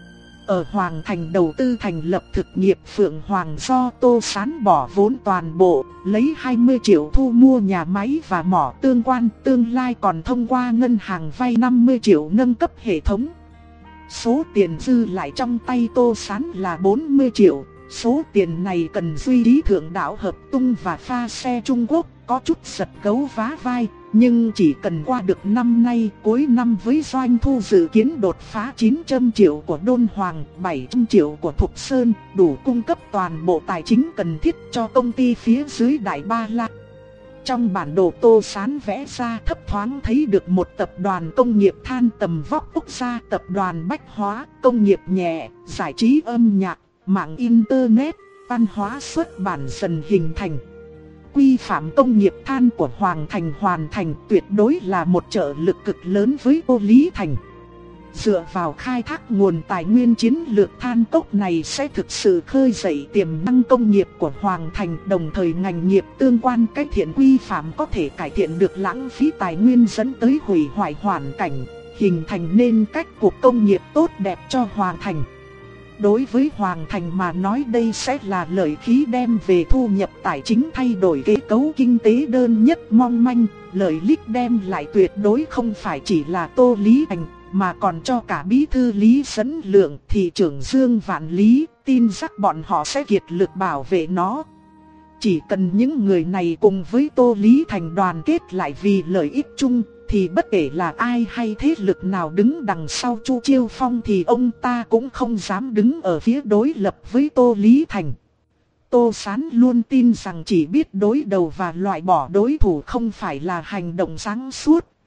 Ở Hoàng Thành đầu tư thành lập thực nghiệp Phượng Hoàng do Tô Sán bỏ vốn toàn bộ, lấy hai mươi triệu thu mua nhà máy và mỏ tương quan, tương lai còn thông qua ngân hàng vay năm mươi triệu nâng cấp hệ thống. Số tiền dư lại trong tay Tô Sán là bốn mươi triệu, số tiền này cần duy trì Thượng Đạo Hợp Tung và pha xe Trung Quốc, có chút giật gấu vá vai. Nhưng chỉ cần qua được năm nay, cuối năm với doanh thu dự kiến đột phá chín trăm triệu của Đôn Hoàng, bảy trăm triệu của Thục Sơn, đủ cung cấp toàn bộ tài chính cần thiết cho công ty phía dưới Đại Ba La. Trong bản đồ Tô Sán vẽ ra thấp thoáng thấy được một tập đoàn công nghiệp than tầm vóc quốc gia, tập đoàn bách hóa, công nghiệp nhẹ, giải trí âm nhạc, mạng Internet, văn hóa xuất bản dần hình thành. Quy phạm công nghiệp than của Hoàng Thành hoàn thành tuyệt đối là một trợ lực cực lớn với Ô Lý Thành. Dựa vào khai thác nguồn tài nguyên chiến lược than cốc này sẽ thực sự khơi dậy tiềm năng công nghiệp của Hoàng Thành, đồng thời ngành nghiệp tương quan cách thiện quy phạm có thể cải thiện được lãng phí tài nguyên dẫn tới hủy hoại hoàn cảnh, hình thành nên cách cuộc công nghiệp tốt đẹp cho Hoàng Thành. Đối với Hoàng Thành mà nói đây sẽ là lợi khí đem về thu nhập tài chính thay đổi kết cấu kinh tế đơn nhất mong manh, lợi ích đem lại tuyệt đối không phải chỉ là Tô Lý Thành, mà còn cho cả bí thư Lý Dẫn Lượng, thị trưởng Dương Vạn Lý, tin chắc bọn họ sẽ kiệt lực bảo vệ nó. Chỉ cần những người này cùng với Tô Lý Thành đoàn kết lại vì lợi ích chung, thì bất kể là ai hay thế lực nào đứng đằng sau Chu Chiêu Phong thì ông ta cũng không dám đứng ở phía đối lập với Tô Lý Thành. Tô Sán luôn tin rằng chỉ biết đối đầu và loại bỏ đối thủ không phải là hành động sáng suốt,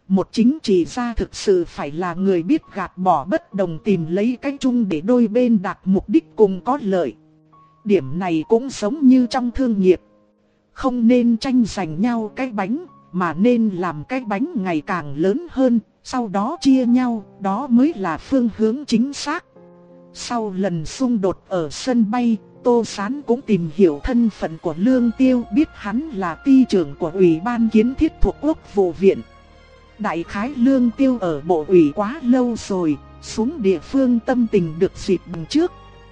một chính trị gia thực sự phải là người biết gạt bỏ bất đồng tìm lấy cái chung để đôi bên đạt mục đích cùng có lợi. Điểm này cũng giống như trong thương nghiệp. Không nên tranh giành nhau cái bánh, mà nên làm cái bánh ngày càng lớn hơn, sau đó chia nhau, đó mới là phương hướng chính xác. Sau lần xung đột ở sân bay, Tô Sán cũng tìm hiểu thân phận của Lương Tiêu, biết hắn là ty trưởng của Ủy ban Kiến thiết thuộc Quốc vụ viện. Đại khái Lương Tiêu ở bộ ủy quá lâu rồi, xuống địa phương tâm tình được dịp bằng trước.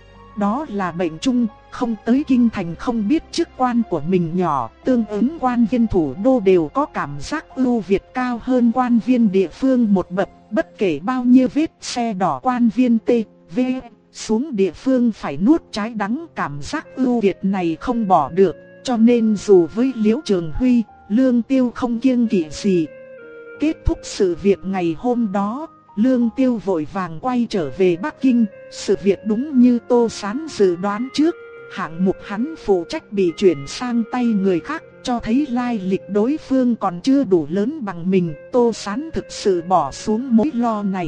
Đó là bệnh chung, không tới kinh thành không biết chức quan của mình nhỏ, tương ứng quan viên thủ đô đều có cảm giác ưu việt cao hơn quan viên địa phương một bậc, bất kể bao nhiêu vết xe đỏ quan viên T, V, xuống địa phương phải nuốt trái đắng, cảm giác ưu việt này không bỏ được, cho nên dù với Liễu Trường Huy, Lương Tiêu không kiêng kỵ gì. Kết thúc sự việc ngày hôm đó, Lương Tiêu vội vàng quay trở về Bắc Kinh, sự việc đúng như Tô Sán dự đoán trước, hạng mục hắn phụ trách bị chuyển sang tay người khác, cho thấy lai lịch đối phương còn chưa đủ lớn bằng mình, Tô Sán thực sự bỏ xuống mối lo này.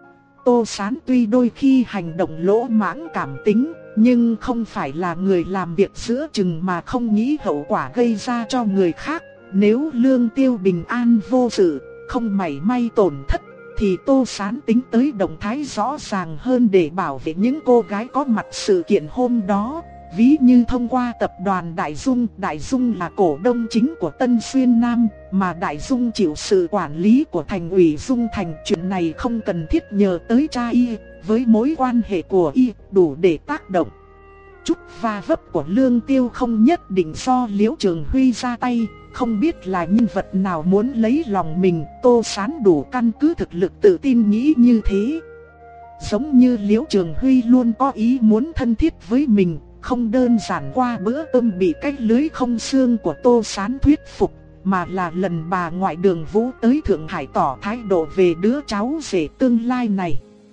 Tô Sán tuy đôi khi hành động lỗ mãng cảm tính, nhưng không phải là người làm việc giữa chừng mà không nghĩ hậu quả gây ra cho người khác. Nếu Lương Tiêu bình an vô sự, không mảy may tổn thất, thì Tô Sán tính tới động thái rõ ràng hơn để bảo vệ những cô gái có mặt sự kiện hôm đó. Ví như thông qua tập đoàn Đại Dung, Đại Dung là cổ đông chính của Tân Xuyên Nam, mà Đại Dung chịu sự quản lý của thành ủy Dung Thành. Chuyện này không cần thiết nhờ tới cha y, với mối quan hệ của y đủ để tác động. Chút va vấp của Lương Tiêu không nhất định do Liễu Trường Huy ra tay, không biết là nhân vật nào muốn lấy lòng mình, Tô Sán đủ căn cứ thực lực tự tin nghĩ như thế. Giống như Liễu Trường Huy luôn có ý muốn thân thiết với mình, không đơn giản qua bữa cơm bị cái lưới không xương của Tô Sán thuyết phục, mà là lần bà ngoại Đường Vũ tới Thượng Hải tỏ thái độ về đứa cháu rể tương lai này.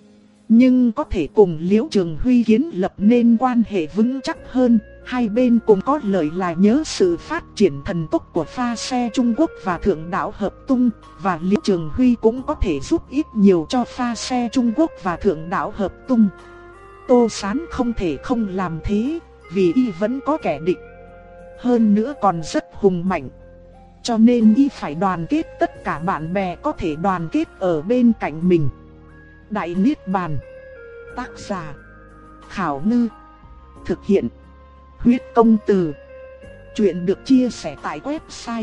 Nhưng có thể cùng Liễu Trường Huy kiến lập nên quan hệ vững chắc hơn, hai bên cùng có lợi là nhớ sự phát triển thần tốc của pha xe Trung Quốc và Thượng Đảo Hợp Tung, và Liễu Trường Huy cũng có thể giúp ít nhiều cho pha xe Trung Quốc và Thượng Đảo Hợp Tung. Tô Sán không thể không làm thế, vì y vẫn có kẻ địch, hơn nữa còn rất hùng mạnh. Cho nên y phải đoàn kết tất cả bạn bè có thể đoàn kết ở bên cạnh mình. Đại Niết Bàn. Tác giả Khảo Ngư. Thực hiện Huyết Công Từ. Chuyện được chia sẻ tại website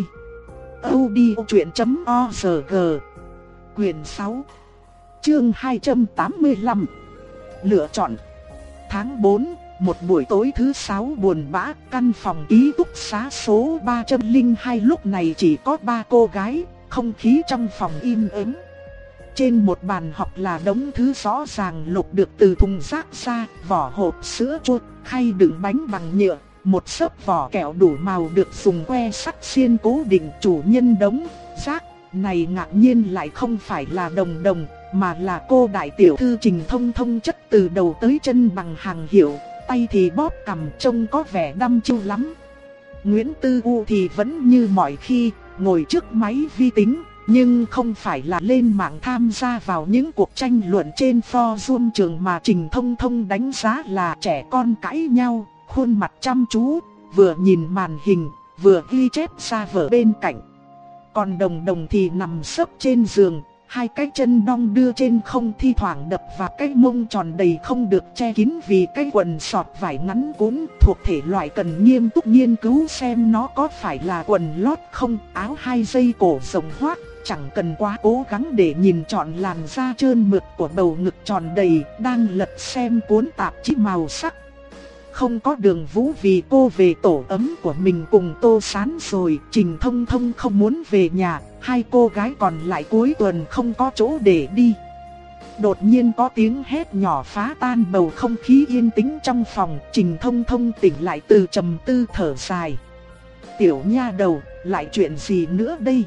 audiochuyện chấm org. Quyền sáu, chương hai trăm tám mươi lăm. Lựa chọn. Tháng bốn, một buổi tối thứ sáu buồn bã, căn phòng ký túc xá số ba trăm lẻ hai lúc này chỉ có ba cô gái, không khí trong phòng im ắng. Trên một bàn học là đống thứ rõ ràng lục được từ thùng rác ra, vỏ hộp sữa chua, khay đựng bánh bằng nhựa, một xấp vỏ kẹo đủ màu được dùng que sắt xiên cố định. Chủ nhân đống rác này ngạc nhiên lại không phải là Đồng Đồng, mà là cô đại tiểu thư Trình Thông Thông, chất từ đầu tới chân bằng hàng hiệu, tay thì bóp cằm trông có vẻ đăm chiêu lắm. Nguyễn Tư U thì vẫn như mọi khi, ngồi trước máy vi tính, nhưng không phải là lên mạng tham gia vào những cuộc tranh luận trên forum trường mà Trình Thông Thông đánh giá là trẻ con cãi nhau, khuôn mặt chăm chú, vừa nhìn màn hình, vừa ghi chép ra vở bên cạnh. Còn Đồng Đồng thì nằm sấp trên giường, hai cái chân đong đưa trên không, thi thoảng đập vào cái mông tròn đầy không được che kín vì cái quần sọt vải ngắn cuốn, thuộc thể loại cần nghiêm túc nghiên cứu xem nó có phải là quần lót không, áo hai dây cổ rộng hoác, chẳng cần quá cố gắng để nhìn trọn làn da trơn mượt của bầu ngực tròn đầy, đang lật xem cuốn tạp chí màu sắc. Không có Đường Vũ vì cô về tổ ấm của mình cùng Tô Sán rồi, Trình Thông Thông không muốn về nhà, hai cô gái còn lại cuối tuần không có chỗ để đi. Đột nhiên có tiếng hét nhỏ phá tan bầu không khí yên tĩnh trong phòng, Trình Thông Thông tỉnh lại từ trầm tư thở dài. Tiểu nha đầu, lại chuyện gì nữa đây?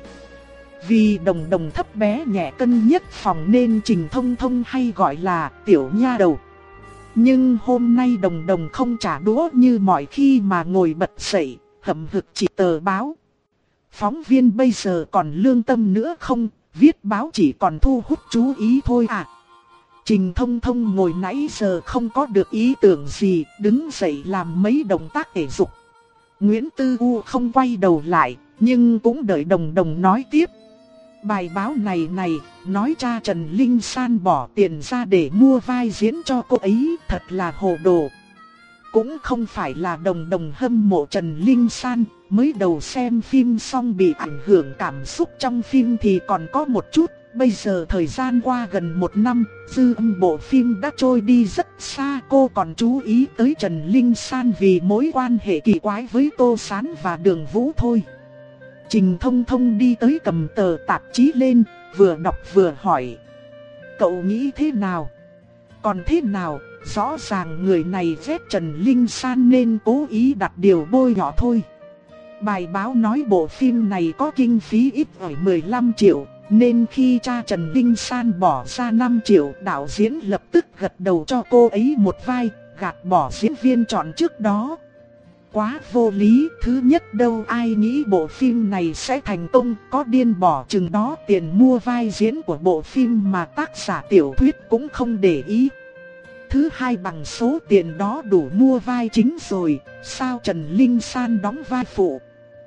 Vì Đồng Đồng thấp bé nhẹ cân nhất phòng nên Trình Thông Thông hay gọi là tiểu nha đầu. Nhưng hôm nay Đồng Đồng không trả đũa như mọi khi mà ngồi bật dậy, hậm hực chỉ tờ báo. Phóng viên bây giờ còn lương tâm nữa không? viết báo chỉ còn thu hút chú ý thôi à. Trình Thông Thông ngồi nãy giờ không có được ý tưởng gì, đứng dậy làm mấy động tác thể dục. Nguyễn Tư U không quay đầu lại, nhưng cũng đợi Đồng Đồng nói tiếp. Bài báo này này, nói cha Trần Linh San bỏ tiền ra để mua vai diễn cho cô ấy, thật là hồ đồ. Cũng không phải là Đồng Đồng hâm mộ Trần Linh San, mới đầu xem phim xong bị ảnh hưởng cảm xúc trong phim thì còn có một chút. Bây giờ thời gian qua gần một năm, dư âm bộ phim đã trôi đi rất xa, cô còn chú ý tới Trần Linh San vì mối quan hệ kỳ quái với Tô Sán và Đường Vũ thôi. Trình Thông Thông đi tới cầm tờ tạp chí lên, vừa đọc vừa hỏi. Cậu nghĩ thế nào? Còn thế nào, rõ ràng người này ghét Trần Linh San nên cố ý đặt điều bôi nhọ thôi. Bài báo nói bộ phim này có kinh phí ít ỏi mười lăm triệu. Nên khi cha Trần Linh San bỏ ra năm triệu, đạo diễn lập tức gật đầu cho cô ấy một vai, gạt bỏ diễn viên chọn trước đó. Quá vô lý, thứ nhất đâu ai nghĩ bộ phim này sẽ thành công, có điên bỏ chừng đó tiền mua vai diễn của bộ phim mà tác giả tiểu thuyết cũng không để ý. Thứ hai bằng số tiền đó đủ mua vai chính rồi, sao Trần Linh San đóng vai phụ?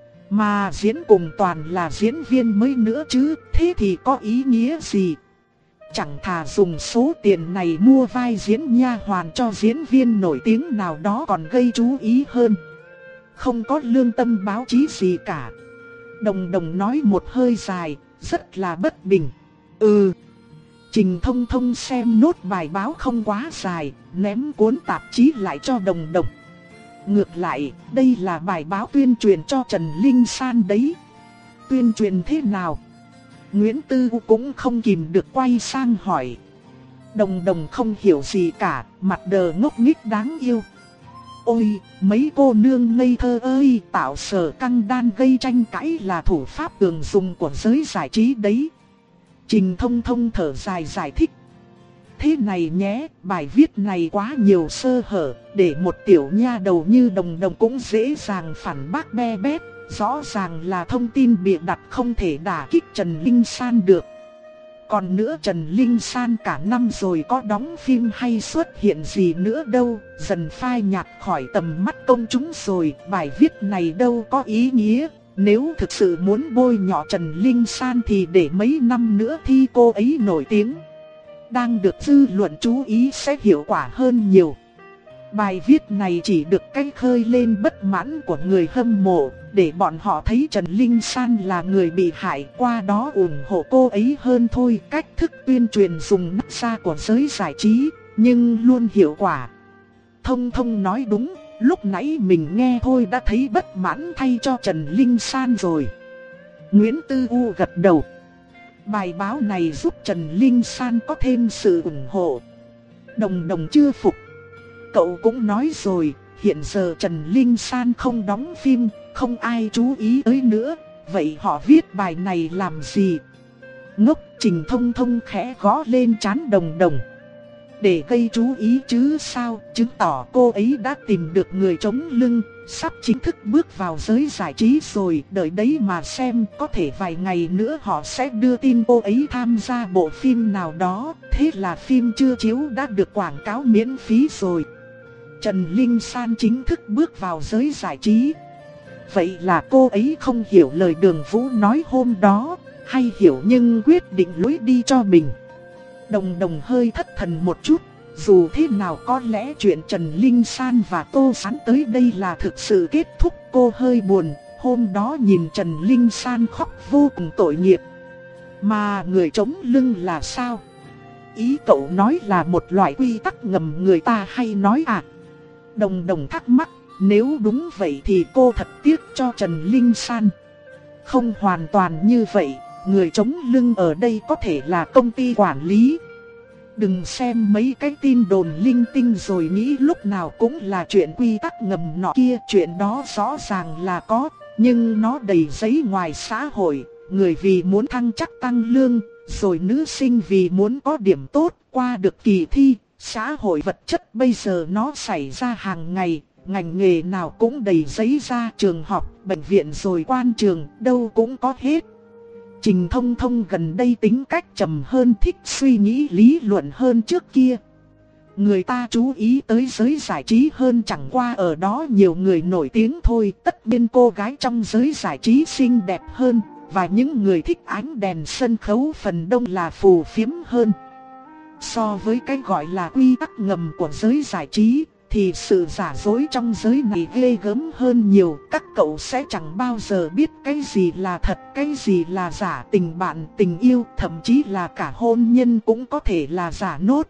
Mà diễn cùng toàn là diễn viên mới nữa chứ, thế thì có ý nghĩa gì? Chẳng thà dùng số tiền này mua vai diễn nha hoàn cho diễn viên nổi tiếng nào đó còn gây chú ý hơn. Không có lương tâm báo chí gì cả. Đồng Đồng nói một hơi dài, rất là bất bình. Ừ. Trình Thông Thông xem nốt bài báo không quá dài, ném cuốn tạp chí lại cho Đồng Đồng. Ngược lại, đây là bài báo tuyên truyền cho Trần Linh San đấy. Tuyên truyền thế nào? Nguyễn Tư cũng không kìm được quay sang hỏi. Đồng Đồng không hiểu gì cả, mặt đờ ngốc nghếch đáng yêu. Ôi, mấy cô nương ngây thơ ơi, tạo sở căng đan gây tranh cãi là thủ pháp thường dùng của giới giải trí đấy. Trình Thông Thông thở dài giải thích. Thế này nhé, bài viết này quá nhiều sơ hở, để một tiểu nha đầu như Đồng Đồng cũng dễ dàng phản bác be bét. Rõ ràng là thông tin bịa đặt không thể đả kích Trần Linh San được. Còn nữa Trần Linh San cả năm rồi có đóng phim hay xuất hiện gì nữa đâu, dần phai nhạt khỏi tầm mắt công chúng rồi, bài viết này đâu có ý nghĩa. Nếu thực sự muốn bôi nhọ Trần Linh San thì để mấy năm nữa thi cô ấy nổi tiếng, đang được dư luận chú ý sẽ hiệu quả hơn nhiều. Bài viết này chỉ được cách khơi lên bất mãn của người hâm mộ, để bọn họ thấy Trần Linh San là người bị hại, qua đó ủng hộ cô ấy hơn thôi. Cách thức tuyên truyền dùng nắp ra của giới giải trí, nhưng luôn hiệu quả. Thông Thông nói đúng, lúc nãy mình nghe thôi đã thấy bất mãn thay cho Trần Linh San rồi. Nguyễn Tư U gật đầu. Bài báo này giúp Trần Linh San có thêm sự ủng hộ. Đồng Đồng chưa phục. Cậu cũng nói rồi, hiện giờ Trần Linh San không đóng phim, không ai chú ý tới nữa, vậy họ viết bài này làm gì? Ngốc. Trình Thông Thông khẽ gõ lên trán Đồng Đồng. Để gây chú ý chứ sao, chứng tỏ cô ấy đã tìm được người chống lưng, sắp chính thức bước vào giới giải trí rồi, đợi đấy mà xem, có thể vài ngày nữa họ sẽ đưa tin cô ấy tham gia bộ phim nào đó, thế là phim chưa chiếu đã được quảng cáo miễn phí rồi. Trần Linh San chính thức bước vào giới giải trí. Vậy là cô ấy không hiểu lời Đường Vũ nói hôm đó, hay hiểu nhưng quyết định lối đi cho mình. Đồng Đồng hơi thất thần một chút, dù thế nào có lẽ chuyện Trần Linh San và Tô Sán tới đây là thực sự kết thúc. Cô hơi buồn, hôm đó nhìn Trần Linh San khóc vô cùng tội nghiệp. Mà người chống lưng là sao? Ý cậu nói là một loại quy tắc ngầm người ta hay nói à? Đồng Đồng thắc mắc, nếu đúng vậy thì cô thật tiếc cho Trần Linh San. Không hoàn toàn như vậy, người chống lưng ở đây có thể là công ty quản lý. Đừng xem mấy cái tin đồn linh tinh rồi nghĩ lúc nào cũng là chuyện quy tắc ngầm nọ kia. Chuyện đó rõ ràng là có, nhưng nó đầy giấy ngoài xã hội. Người vì muốn thăng chức tăng lương, rồi nữ sinh vì muốn có điểm tốt qua được kỳ thi. Xã hội vật chất bây giờ nó xảy ra hàng ngày, ngành nghề nào cũng đầy giấy ra, trường học, bệnh viện rồi quan trường, đâu cũng có hết. Trình Thông Thông gần đây tính cách trầm hơn, thích suy nghĩ lý luận hơn trước kia. Người ta chú ý tới giới giải trí hơn, chẳng qua ở đó nhiều người nổi tiếng thôi. Tất nhiên cô gái trong giới giải trí xinh đẹp hơn, và những người thích ánh đèn sân khấu phần đông là phù phiếm hơn. So với cái gọi là quy tắc ngầm của giới giải trí, thì sự giả dối trong giới này ghê gớm hơn nhiều. Các cậu sẽ chẳng bao giờ biết cái gì là thật, cái gì là giả. Tình bạn, tình yêu, thậm chí là cả hôn nhân cũng có thể là giả nốt.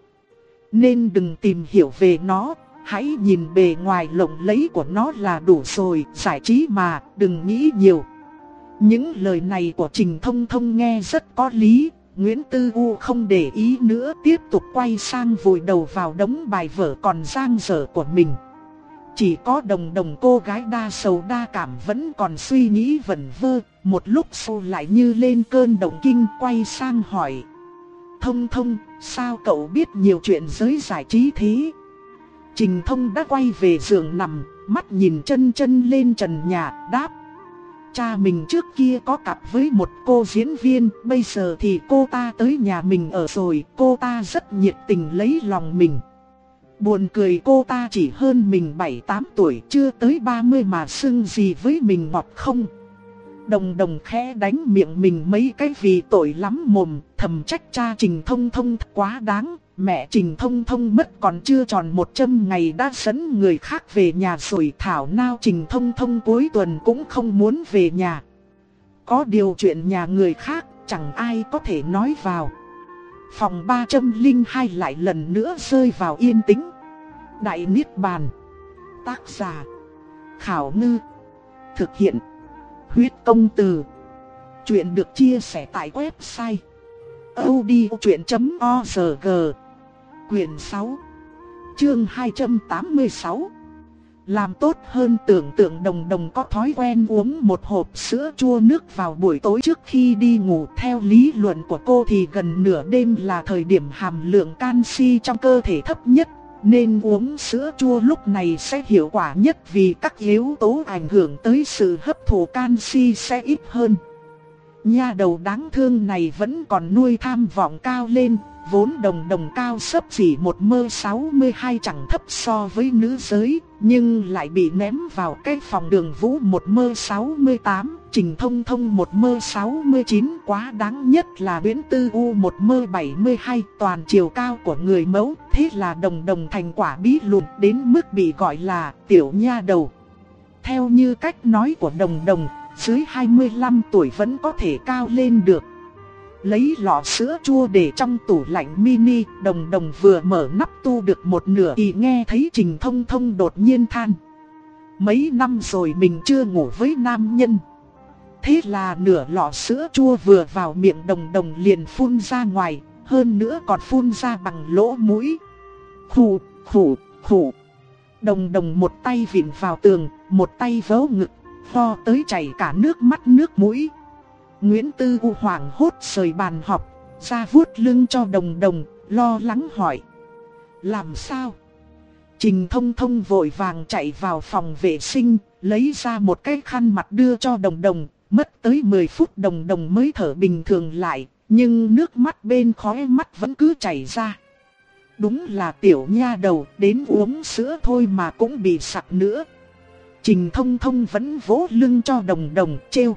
Nên đừng tìm hiểu về nó, hãy nhìn bề ngoài lộng lẫy của nó là đủ rồi. Giải trí mà, đừng nghĩ nhiều. Những lời này của Trình Thông Thông nghe rất có lý. Nguyễn Tư U không để ý nữa, tiếp tục quay sang vùi đầu vào đống bài vở còn dang dở của mình. Chỉ có Đồng Đồng, cô gái đa sầu đa cảm, vẫn còn suy nghĩ vẩn vơ. Một lúc sau lại như lên cơn động kinh, quay sang hỏi: Thông Thông, sao cậu biết nhiều chuyện giới giải trí thế? Trình Thông đã quay về giường nằm, mắt nhìn chân chân lên trần nhà, đáp: Cha mình trước kia có cặp với một cô diễn viên, bây giờ thì cô ta tới nhà mình ở rồi. Cô ta rất nhiệt tình lấy lòng mình. Buồn cười, cô ta chỉ hơn mình bảy tám tuổi, chưa tới ba mươi mà xưng gì với mình ngọt không. Đồng Đồng khẽ đánh miệng mình mấy cái vì tội lắm mồm, thầm trách cha Trình Thông Thông quá đáng. Mẹ Trình Thông Thông mất còn chưa tròn một trăm ngày đã dẫn người khác về nhà rồi, thảo nào Trình Thông Thông cuối tuần cũng không muốn về nhà. Có điều chuyện nhà người khác chẳng ai có thể nói vào. Phòng ba trăm lẻ hai lại lần nữa rơi vào yên tĩnh. Đại Niết Bàn. Tác giả Khảo Ngư. Thực hiện Huyết Công Từ. Chuyện được chia sẻ tại website audiochuyện chấm org. Quyển sáu, chương hai trăm tám mươi sáu. Làm tốt hơn tưởng tượng. Đồng Đồng có thói quen uống một hộp sữa chua nước vào buổi tối trước khi đi ngủ. Theo lý luận của cô thì gần nửa đêm là thời điểm hàm lượng canxi trong cơ thể thấp nhất, nên uống sữa chua lúc này sẽ hiệu quả nhất, vì các yếu tố ảnh hưởng tới sự hấp thụ canxi sẽ ít hơn. Nha đầu đáng thương này vẫn còn nuôi tham vọng cao lên. Vốn Đồng Đồng cao xấp xỉ một mơ sáu mươi hai, chẳng thấp so với nữ giới, nhưng lại bị ném vào cái phòng Đường Vũ một mơ sáu mươi tám, Trình Thông Thông một mơ sáu mươi chín, quá đáng nhất là Nguyễn Tư U một mơ bảy mươi hai, toàn chiều cao của người mẫu. Thế là Đồng Đồng thành quả bí lùn đến mức bị gọi là tiểu nha đầu. Theo như cách nói của Đồng Đồng, dưới hai mươi lăm tuổi vẫn có thể cao lên được. Lấy lọ sữa chua để trong tủ lạnh mini, Đồng Đồng vừa mở nắp tu được một nửa thì nghe thấy Trình Thông Thông đột nhiên than: Mấy năm rồi mình chưa ngủ với nam nhân. Thế là nửa lọ sữa chua vừa vào miệng Đồng Đồng liền phun ra ngoài, hơn nữa còn phun ra bằng lỗ mũi. Khủ, khủ, khủ. Đồng Đồng một tay vịn vào tường, một tay vớ ngực, ho tới chảy cả nước mắt nước mũi. Nguyễn Tư U hoảng hốt rời bàn họp, ra vuốt lưng cho Đồng Đồng, lo lắng hỏi: Làm sao? Trình Thông Thông vội vàng chạy vào phòng vệ sinh, lấy ra một cái khăn mặt đưa cho Đồng Đồng. Mất tới mười phút Đồng Đồng mới thở bình thường lại, nhưng nước mắt bên khóe mắt vẫn cứ chảy ra. Đúng là tiểu nha đầu, đến uống sữa thôi mà cũng bị sặc nữa. Trình Thông Thông vẫn vỗ lưng cho Đồng Đồng, trêu: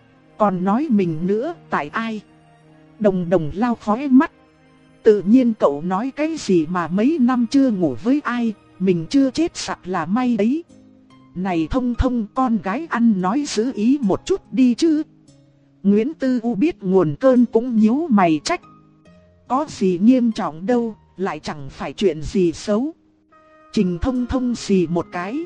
Còn nói mình nữa, tại ai? Đồng Đồng lau khóe mắt. Tự nhiên cậu nói cái gì mà mấy năm chưa ngủ với ai, mình chưa chết sặc là may đấy. Này Thông Thông, con gái ăn nói giữ ý một chút đi chứ. Nguyễn Tư U biết nguồn cơn cũng nhíu mày trách: Có gì nghiêm trọng đâu, lại chẳng phải chuyện gì xấu. Trình Thông Thông xì một cái: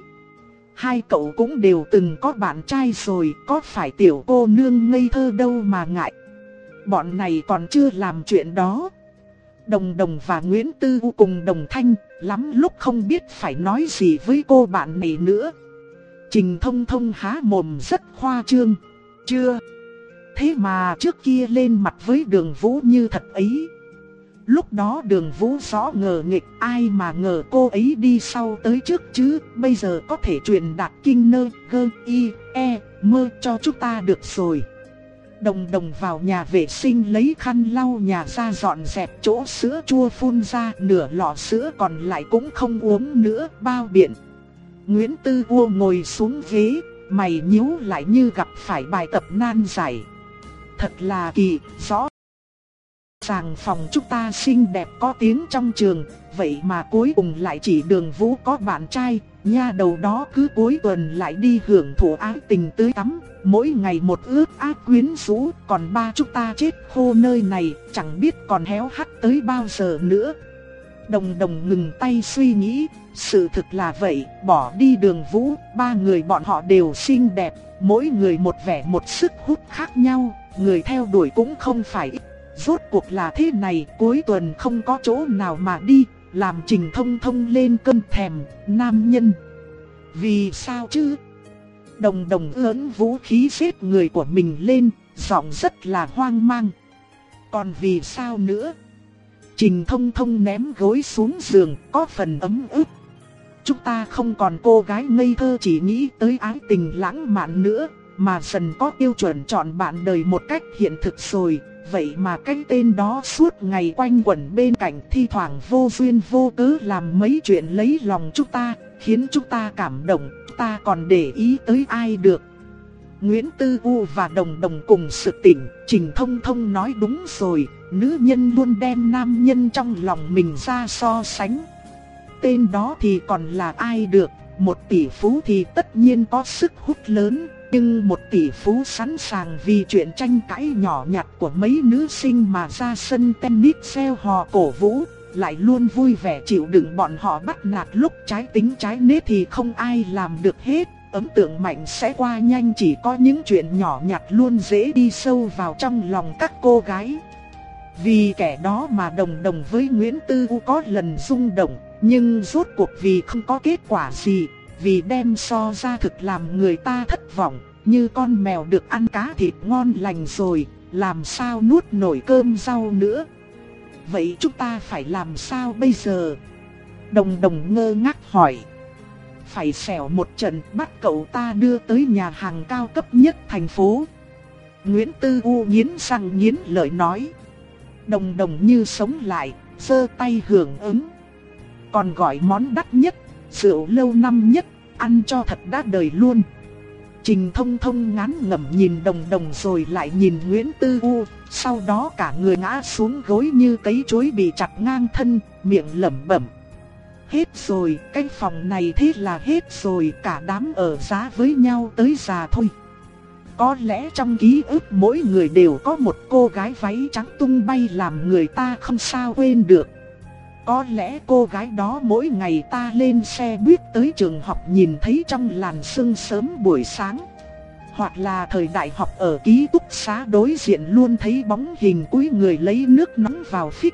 Hai cậu cũng đều từng có bạn trai rồi, có phải tiểu cô nương ngây thơ đâu mà ngại. Bọn này còn chưa làm chuyện đó. Đồng Đồng và Nguyễn Tư U cùng đồng thanh, lắm lúc không biết phải nói gì với cô bạn này nữa. Trình Thông Thông há mồm rất khoa trương: Chưa. Thế mà trước kia lên mặt với Đường Vũ như thật ấy. Lúc đó Đường Vũ rõ ngờ nghịch, ai mà ngờ cô ấy đi sau tới trước chứ. Bây giờ có thể truyền đạt kinh nơ, gơ, y, e, mơ cho chúng ta được rồi. Đồng Đồng vào nhà vệ sinh lấy khăn lau nhà ra dọn dẹp chỗ sữa chua phun ra, nửa lọ sữa còn lại cũng không uống nữa, bao biện. Nguyễn Tư U ngồi xuống ghế, mày nhíu lại như gặp phải bài tập nan giải. Thật là kỳ, rõ ràng phòng chúng ta xinh đẹp có tiếng trong trường, vậy mà cuối cùng lại chỉ Đường Vũ có bạn trai. Nha đầu đó cứ cuối tuần lại đi hưởng thụ ái tình tưới tắm, mỗi ngày một ước ác quyến rũ, còn ba chúng ta chết khô nơi này, chẳng biết còn héo hắt tới bao giờ nữa. Đồng Đồng ngừng tay suy nghĩ, sự thực là vậy, bỏ đi Đường Vũ, ba người bọn họ đều xinh đẹp, mỗi người một vẻ một sức hút khác nhau, người theo đuổi cũng không phải ít. Rốt cuộc là thế này, cuối tuần không có chỗ nào mà đi, làm Trình Thông Thông lên cơn thèm nam nhân. Vì sao chứ? Đồng Đồng ưỡn vũ khí giết người của mình lên, giọng rất là hoang mang. Còn vì sao nữa? Trình Thông Thông ném gối xuống giường, có phần ấm ức. Chúng ta không còn cô gái ngây thơ chỉ nghĩ tới ái tình lãng mạn nữa, mà dần có tiêu chuẩn chọn bạn đời một cách hiện thực rồi. Vậy mà cái tên đó suốt ngày quanh quẩn bên cạnh, thi thoảng vô duyên vô cớ làm mấy chuyện lấy lòng chúng ta, khiến chúng ta cảm động, ta còn để ý tới ai được. Nguyễn Tư U và Đồng Đồng cùng sực tỉnh, Trình Thông Thông nói đúng rồi, nữ nhân luôn đem nam nhân trong lòng mình ra so sánh. Tên đó thì còn là ai được, một tỷ phú thì tất nhiên có sức hút lớn. Nhưng một tỷ phú sẵn sàng vì chuyện tranh cãi nhỏ nhặt của mấy nữ sinh mà ra sân tennis reo hò cổ vũ, lại luôn vui vẻ chịu đựng bọn họ bắt nạt lúc trái tính trái nết thì không ai làm được hết. Ấn tượng mạnh sẽ qua nhanh, chỉ có những chuyện nhỏ nhặt luôn dễ đi sâu vào trong lòng các cô gái. Vì kẻ đó mà Đồng Đồng với Nguyễn Tư U có lần rung động, nhưng rốt cuộc vì không có kết quả gì. Vì đem so ra thực làm người ta thất vọng, như con mèo được ăn cá thịt ngon lành rồi, làm sao nuốt nổi cơm rau nữa. Vậy chúng ta phải làm sao bây giờ? Đồng Đồng ngơ ngác hỏi. Phải xẻo một trận, bắt cậu ta đưa tới nhà hàng cao cấp nhất thành phố. Nguyễn Tư U nghiến răng nghiến lợi nói. Đồng Đồng như sống lại, giơ tay hưởng ứng. Còn gọi món đắt nhất, rượu lâu năm nhất, ăn cho thật đã đời luôn. Trình Thông Thông ngán ngẩm nhìn Đồng Đồng rồi lại nhìn Nguyễn Tư U, sau đó cả người ngã xuống gối như cấy chuối bị chặt ngang thân, miệng lẩm bẩm. Hết rồi, cái phòng này thế là hết rồi, cả đám ở giá với nhau tới già thôi. Có lẽ trong ký ức mỗi người đều có một cô gái váy trắng tung bay làm người ta không sao quên được. Có lẽ cô gái đó mỗi ngày ta lên xe buýt tới trường học nhìn thấy trong làn sương sớm buổi sáng. Hoặc là thời đại học ở ký túc xá đối diện luôn thấy bóng hình cúi người lấy nước nóng vào phích.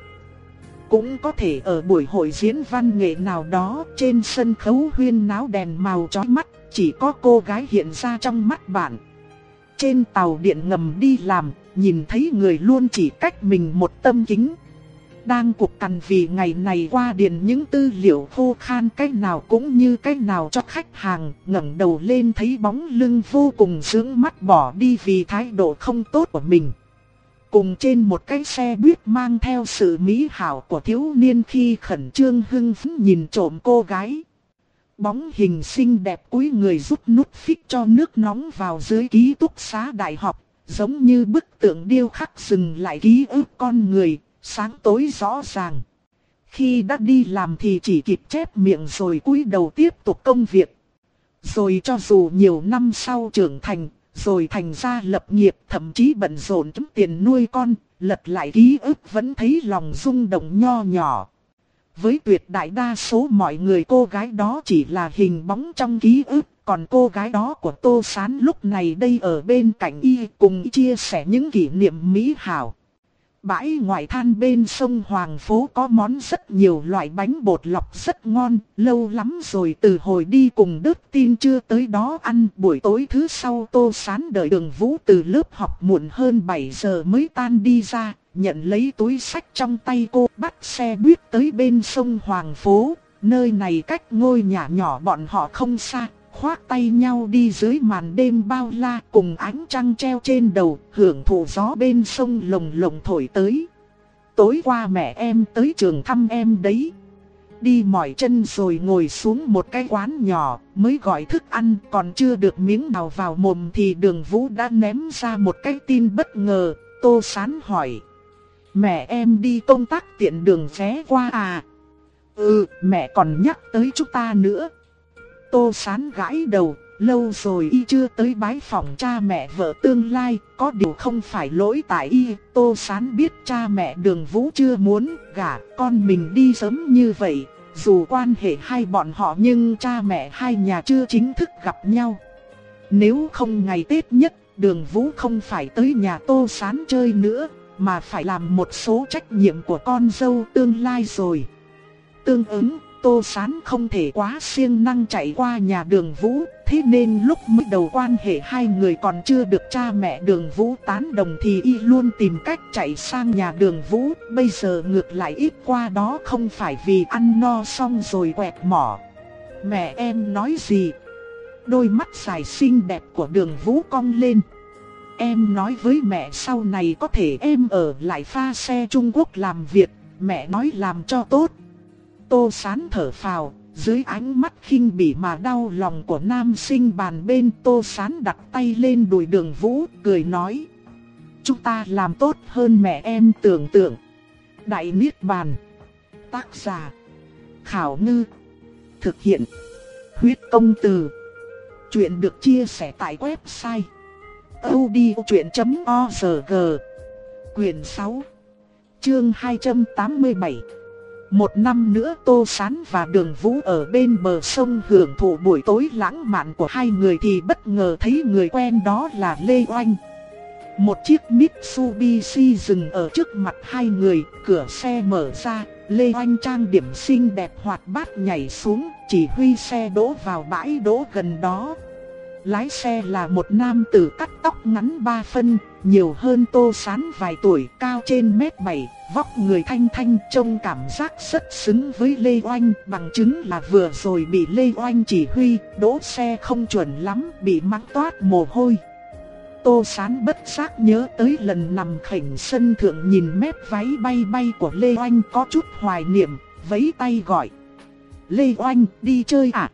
Cũng có thể ở buổi hội diễn văn nghệ nào đó, trên sân khấu huyên náo đèn màu chói mắt, chỉ có cô gái hiện ra trong mắt bạn. Trên tàu điện ngầm đi làm, nhìn thấy người luôn chỉ cách mình một tấm kính. Đang cục cằn vì ngày này qua điền những tư liệu khô khan cách nào cũng như cách nào cho khách hàng, ngẩng đầu lên thấy bóng lưng vô cùng sướng mắt bỏ đi vì thái độ không tốt của mình. Cùng trên một cái xe buýt mang theo sự mỹ hảo của thiếu niên khi khẩn trương hưng phấn nhìn trộm cô gái. Bóng hình xinh đẹp cúi người rút nút phích cho nước nóng vào dưới ký túc xá đại học, giống như bức tượng điêu khắc dừng lại ký ức con người, sáng tối rõ ràng. Khi đã đi làm thì chỉ kịp chép miệng rồi cúi đầu tiếp tục công việc. Rồi cho dù nhiều năm sau trưởng thành, rồi thành ra lập nghiệp, thậm chí bận rộn kiếm tiền nuôi con, lật lại ký ức vẫn thấy lòng rung động nho nhỏ. Với tuyệt đại đa số mọi người cô gái đó chỉ là hình bóng trong ký ức, còn cô gái đó của Tô Sán lúc này đây ở bên cạnh y cùng chia sẻ những kỷ niệm mỹ hảo. Bãi ngoại than bên sông Hoàng Phố có món rất nhiều loại bánh bột lọc rất ngon, lâu lắm rồi từ hồi đi cùng Đức Tin chưa tới đó ăn. Buổi tối thứ sau Tô Sán đợi Đường Vũ từ lớp học muộn hơn bảy giờ mới tan đi ra, nhận lấy túi sách trong tay cô, bắt xe buýt tới bên sông Hoàng Phố. Nơi này cách ngôi nhà nhỏ bọn họ không xa, khoác tay nhau đi dưới màn đêm bao la cùng ánh trăng treo trên đầu, hưởng thụ gió bên sông lồng lộng thổi tới. Tối qua mẹ em tới trường thăm em đấy. Đi mỏi chân rồi ngồi xuống một cái quán nhỏ, mới gọi thức ăn, còn chưa được miếng nào vào mồm thì Đường Vũ đã ném ra một cái tin bất ngờ. Tô Sán hỏi: mẹ em đi công tác tiện đường ghé qua à? Ừ, mẹ còn nhắc tới chúng ta nữa. Tô Sán gãi đầu, lâu rồi y chưa tới bái phỏng cha mẹ vợ tương lai, có điều không phải lỗi tại y. Tô Sán biết cha mẹ Đường Vũ chưa muốn gả con mình đi sớm như vậy, dù quan hệ hai bọn họ nhưng cha mẹ hai nhà chưa chính thức gặp nhau. Nếu không ngày Tết nhất, Đường Vũ không phải tới nhà Tô Sán chơi nữa, mà phải làm một số trách nhiệm của con dâu tương lai rồi. Tương ứng, Tô Sán không thể quá siêng năng chạy qua nhà Đường Vũ, thế nên lúc mới đầu quan hệ hai người còn chưa được cha mẹ Đường Vũ tán đồng thì y luôn tìm cách chạy sang nhà Đường Vũ. Bây giờ ngược lại ít qua đó không phải vì ăn no xong rồi quẹt mỏ. Mẹ em nói gì? Đôi mắt dài xinh đẹp của Đường Vũ cong lên. Em nói với mẹ sau này có thể em ở lại pha xe Trung Quốc làm việc, mẹ nói làm cho tốt. Tô Sán thở phào, dưới ánh mắt khinh bỉ mà đau lòng của nam sinh bàn bên, Tô Sán đặt tay lên đùi Đường Vũ, cười nói: chúng ta làm tốt hơn mẹ em tưởng tượng. Đại Niết Bàn. Tác giả: Khảo Ngư. Thực hiện: Huyết Công Từ. Chuyện được chia sẻ tại website audiochuyện chấm org. Quyền sáu, chương hai trăm tám mươi bảy. Một năm nữa Tô Sán và Đường Vũ ở bên bờ sông hưởng thụ buổi tối lãng mạn của hai người thì bất ngờ thấy người quen đó là Lê Oanh. Một chiếc Mitsubishi dừng ở trước mặt hai người, cửa xe mở ra, Lê Oanh trang điểm xinh đẹp hoạt bát nhảy xuống, chỉ huy xe đỗ vào bãi đỗ gần đó. Lái xe là một nam tử cắt tóc ngắn ba phân, nhiều hơn Tô Sán vài tuổi, cao trên mét bảy, vóc người thanh thanh, trông cảm giác rất xứng với Lê Oanh, bằng chứng là vừa rồi bị Lê Oanh chỉ huy, đỗ xe không chuẩn lắm, bị mắng toát mồ hôi. Tô Sán bất giác nhớ tới lần nằm khỉnh sân thượng nhìn mép váy bay bay của Lê Oanh, có chút hoài niệm, vẫy tay gọi: Lê Oanh, đi chơi à?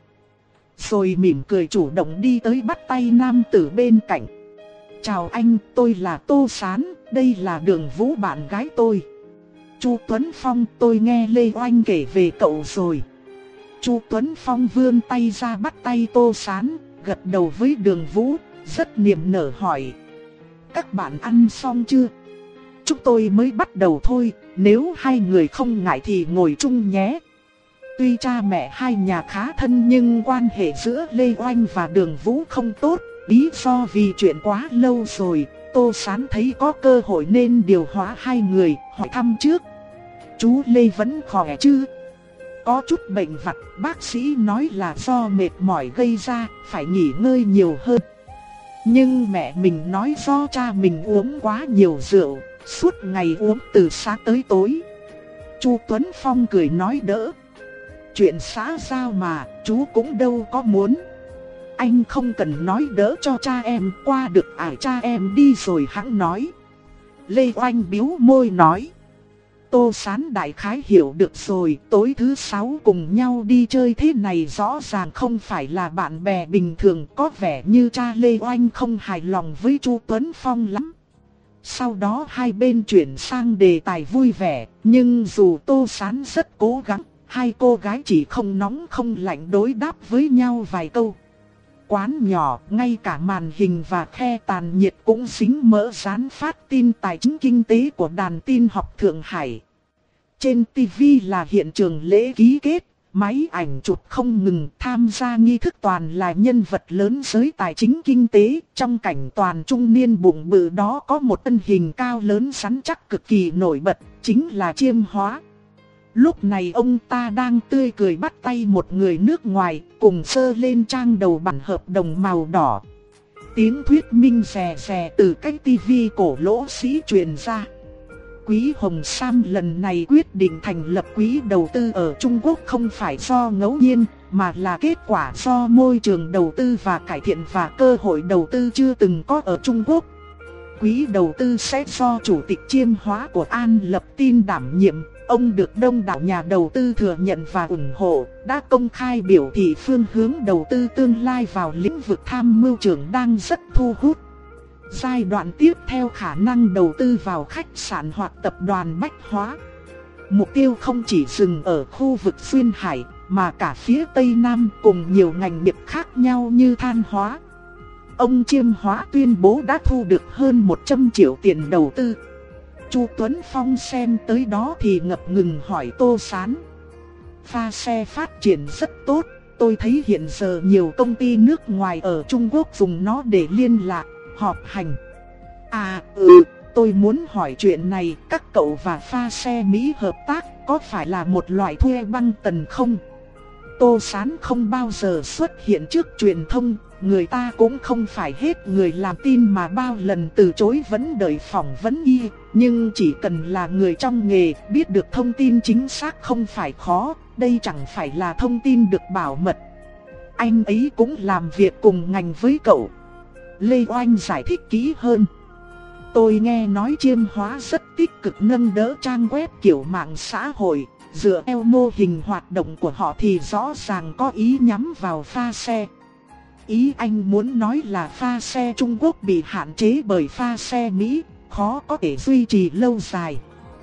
Rồi mỉm cười chủ động đi tới bắt tay nam tử bên cạnh. Chào anh, tôi là Tô Sán, đây là Đường Vũ bạn gái tôi. Chu Tuấn Phong, tôi nghe Lê Oanh kể về cậu rồi. Chu Tuấn Phong vươn tay ra bắt tay Tô Sán, gật đầu với Đường Vũ, rất niềm nở hỏi: các bạn ăn xong chưa? Chúng tôi mới bắt đầu thôi, nếu hai người không ngại thì ngồi chung nhé. Tuy cha mẹ hai nhà khá thân nhưng quan hệ giữa Lê Oanh và Đường Vũ không tốt, lý do vì chuyện quá lâu rồi. Tô Sán thấy có cơ hội nên điều hóa hai người, hỏi thăm trước: chú Lê vẫn khỏe chứ? Có chút bệnh vặt, bác sĩ nói là do mệt mỏi gây ra, phải nghỉ ngơi nhiều hơn. Nhưng mẹ mình nói do cha mình uống quá nhiều rượu, suốt ngày uống từ sáng tới tối. Chu Tuấn Phong cười nói đỡ: chuyện xã giao mà, chú cũng đâu có muốn. Anh không cần nói đỡ cho cha em, qua được ải cha em đi rồi hẵng nói. Lê Oanh biếu môi nói. Tô Sán đại khái hiểu được rồi, tối thứ sáu cùng nhau đi chơi thế này rõ ràng không phải là bạn bè bình thường, có vẻ như cha Lê Oanh không hài lòng với Chu Tuấn Phong lắm. Sau đó hai bên chuyển sang đề tài vui vẻ, nhưng dù Tô Sán rất cố gắng, hai cô gái chỉ không nóng không lạnh đối đáp với nhau vài câu. Quán nhỏ, ngay cả màn hình và khe tàn nhiệt cũng dính mỡ dán phát tin tài chính kinh tế của đàn tin học Thượng Hải. Trên ti vi là hiện trường lễ ký kết, máy ảnh chụp không ngừng, tham gia nghi thức toàn là nhân vật lớn giới tài chính kinh tế. Trong cảnh toàn trung niên bụng bự đó có một thân hình cao lớn rắn chắc cực kỳ nổi bật, chính là Chiêm Hóa. Lúc này ông ta đang tươi cười bắt tay một người nước ngoài, cùng sơ lên trang đầu bản hợp đồng màu đỏ. Tiếng thuyết minh rè rè từ cái tivi cổ lỗ sĩ truyền ra. Quý Hồng Sam lần này quyết định thành lập quỹ đầu tư ở Trung Quốc không phải do ngẫu nhiên, mà là kết quả do môi trường đầu tư và cải thiện và cơ hội đầu tư chưa từng có ở Trung Quốc. Quỹ đầu tư sẽ do Chủ tịch Chiêm Hóa của An Lập Tin đảm nhiệm. Ông được đông đảo nhà đầu tư thừa nhận và ủng hộ, đã công khai biểu thị phương hướng đầu tư tương lai vào lĩnh vực tham mưu trưởng đang rất thu hút. Giai đoạn tiếp theo khả năng đầu tư vào khách sạn hoặc tập đoàn bách hóa. Mục tiêu không chỉ dừng ở khu vực Duyên Hải, mà cả phía Tây Nam cùng nhiều ngành nghiệp khác nhau như than hóa. Ông Chiêm Hóa tuyên bố đã thu được hơn một trăm triệu tiền đầu tư. Chu Tuấn Phong xem tới đó thì ngập ngừng hỏi Tô Sán. Pha xe phát triển rất tốt, tôi thấy hiện giờ nhiều công ty nước ngoài ở Trung Quốc dùng nó để liên lạc, họp hành. À ừ, tôi muốn hỏi chuyện này, các cậu và pha xe Mỹ hợp tác có phải là một loại thuê băng tần không? Tô Sán không bao giờ xuất hiện trước truyền thông, người ta cũng không phải hết người làm tin mà bao lần từ chối vấn đợi phỏng vấn y. Nhưng chỉ cần là người trong nghề, biết được thông tin chính xác không phải khó, đây chẳng phải là thông tin được bảo mật. Anh ấy cũng làm việc cùng ngành với cậu. Lê Oanh giải thích kỹ hơn. Tôi nghe nói Chiêm Hóa rất tích cực nâng đỡ trang web kiểu mạng xã hội. Dựa theo mô hình hoạt động của họ thì rõ ràng có ý nhắm vào pha xe. Ý anh muốn nói là pha xe Trung Quốc bị hạn chế bởi pha xe Mỹ, khó có thể duy trì lâu dài.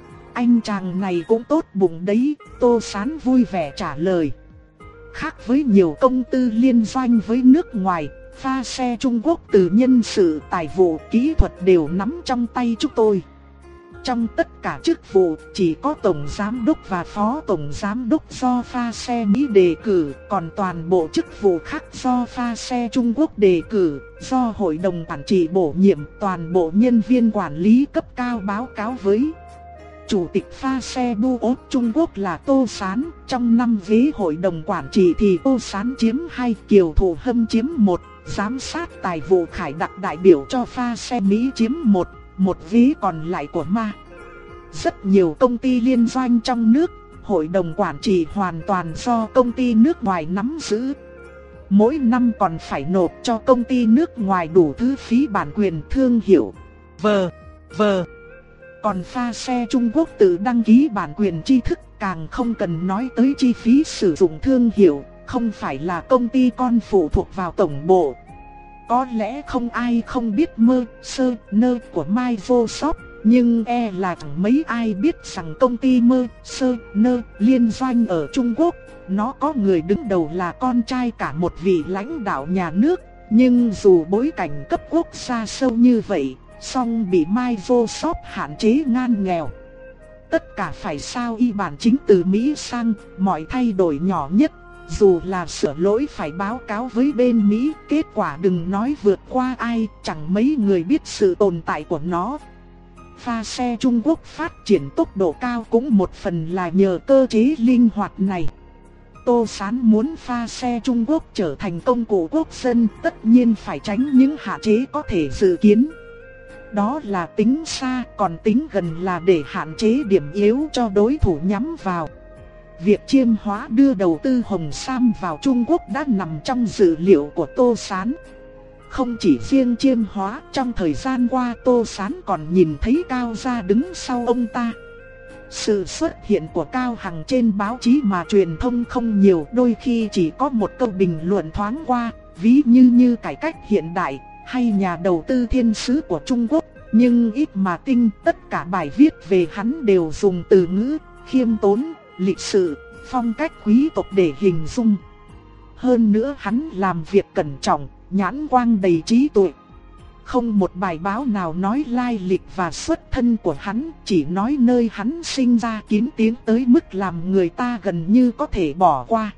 Anh chàng này cũng tốt bụng đấy, Tô Sán vui vẻ trả lời. Khác với nhiều công tư liên doanh với nước ngoài, pha xe Trung Quốc từ nhân sự, tài vụ, kỹ thuật đều nắm trong tay chúng tôi. Trong tất cả chức vụ, chỉ có Tổng Giám đốc và Phó Tổng Giám đốc do pha xe Mỹ đề cử, còn toàn bộ chức vụ khác do pha xe Trung Quốc đề cử, do Hội đồng Quản trị bổ nhiệm, toàn bộ nhân viên quản lý cấp cao báo cáo với Chủ tịch pha xe Đu Ốt Trung Quốc là Tô Sán. Trong năm ghế Hội đồng Quản trị thì Tô Sán chiếm hai, Kiều Thụ Hâm chiếm một, giám sát tài vụ Khải Đặc đại biểu cho pha xe Mỹ chiếm một. Một ghế còn lại của Ma. Rất nhiều công ty liên doanh trong nước, hội đồng quản trị hoàn toàn do công ty nước ngoài nắm giữ. Mỗi năm còn phải nộp cho công ty nước ngoài đủ thứ phí bản quyền thương hiệu. Vờ, vờ. Còn pha xe Trung Quốc tự đăng ký bản quyền tri thức, càng không cần nói tới chi phí sử dụng thương hiệu, không phải là công ty con phụ thuộc vào tổng bộ. Có lẽ không ai không biết mơ, sơ, nơ của Microsoft, nhưng e là chẳng mấy ai biết rằng công ty mơ, sơ, nơ liên doanh ở Trung Quốc. Nó có người đứng đầu là con trai cả một vị lãnh đạo nhà nước, nhưng dù bối cảnh cấp quốc gia sâu như vậy, song bị Microsoft hạn chế ngan nghèo. Tất cả phải sao y bản chính từ Mỹ sang, mọi thay đổi nhỏ nhất. Dù là sửa lỗi phải báo cáo với bên Mỹ, kết quả đừng nói vượt qua ai, chẳng mấy người biết sự tồn tại của nó. Pha xe Trung Quốc phát triển tốc độ cao cũng một phần là nhờ cơ chế linh hoạt này. Tô Sán muốn pha xe Trung Quốc trở thành công cụ quốc dân, tất nhiên phải tránh những hạn chế có thể dự kiến. Đó là tính xa, còn tính gần là để hạn chế điểm yếu cho đối thủ nhắm vào. Việc Chiêm Hóa đưa đầu tư Hồng Sam vào Trung Quốc đã nằm trong dữ liệu của Tô Sán. Không chỉ riêng Chiêm Hóa, trong thời gian qua Tô Sán còn nhìn thấy Cao Gia đứng sau ông ta. Sự xuất hiện của Cao Hằng trên báo chí mà truyền thông không nhiều, đôi khi chỉ có một câu bình luận thoáng qua, ví như như cải cách hiện đại, hay nhà đầu tư thiên sứ của Trung Quốc. Nhưng ít mà tinh, tất cả bài viết về hắn đều dùng từ ngữ khiêm tốn, lịch sự, phong cách quý tộc để hình dung. Hơn nữa hắn làm việc cẩn trọng, nhãn quang đầy trí tuệ. Không một bài báo nào nói lai lịch và xuất thân của hắn, chỉ nói nơi hắn sinh ra kín tiếng tới mức làm người ta gần như có thể bỏ qua.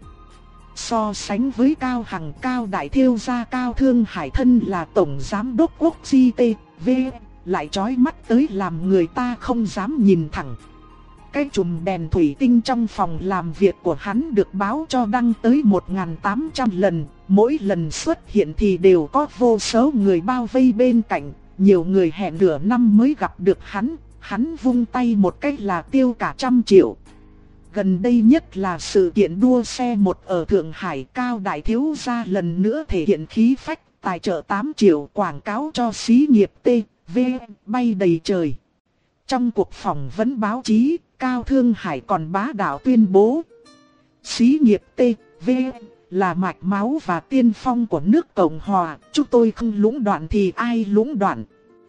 So sánh với Cao Hằng, Cao Đại Thiêu gia Cao Thương Hải thân là Tổng Giám đốc Quốc gi tê vê, lại chói mắt tới làm người ta không dám nhìn thẳng. Cái chùm đèn thủy tinh trong phòng làm việc của hắn được báo cho đăng tới một nghìn tám trăm lần, mỗi lần xuất hiện thì đều có vô số người bao vây bên cạnh, nhiều người hẹn nửa năm mới gặp được hắn, hắn vung tay một cái là tiêu cả trăm triệu. Gần đây nhất là sự kiện đua xe một ở Thượng Hải, Cao đại thiếu gia lần nữa thể hiện khí phách, tài trợ tám triệu quảng cáo cho xí nghiệp tê vê bay đầy trời. Trong cuộc phỏng vấn báo chí, Cao Thương Hải còn bá đạo tuyên bố: xí nghiệp tê vê là mạch máu và tiên phong của nước Cộng Hòa, chúng tôi không lũng đoạn thì ai lũng đoạn.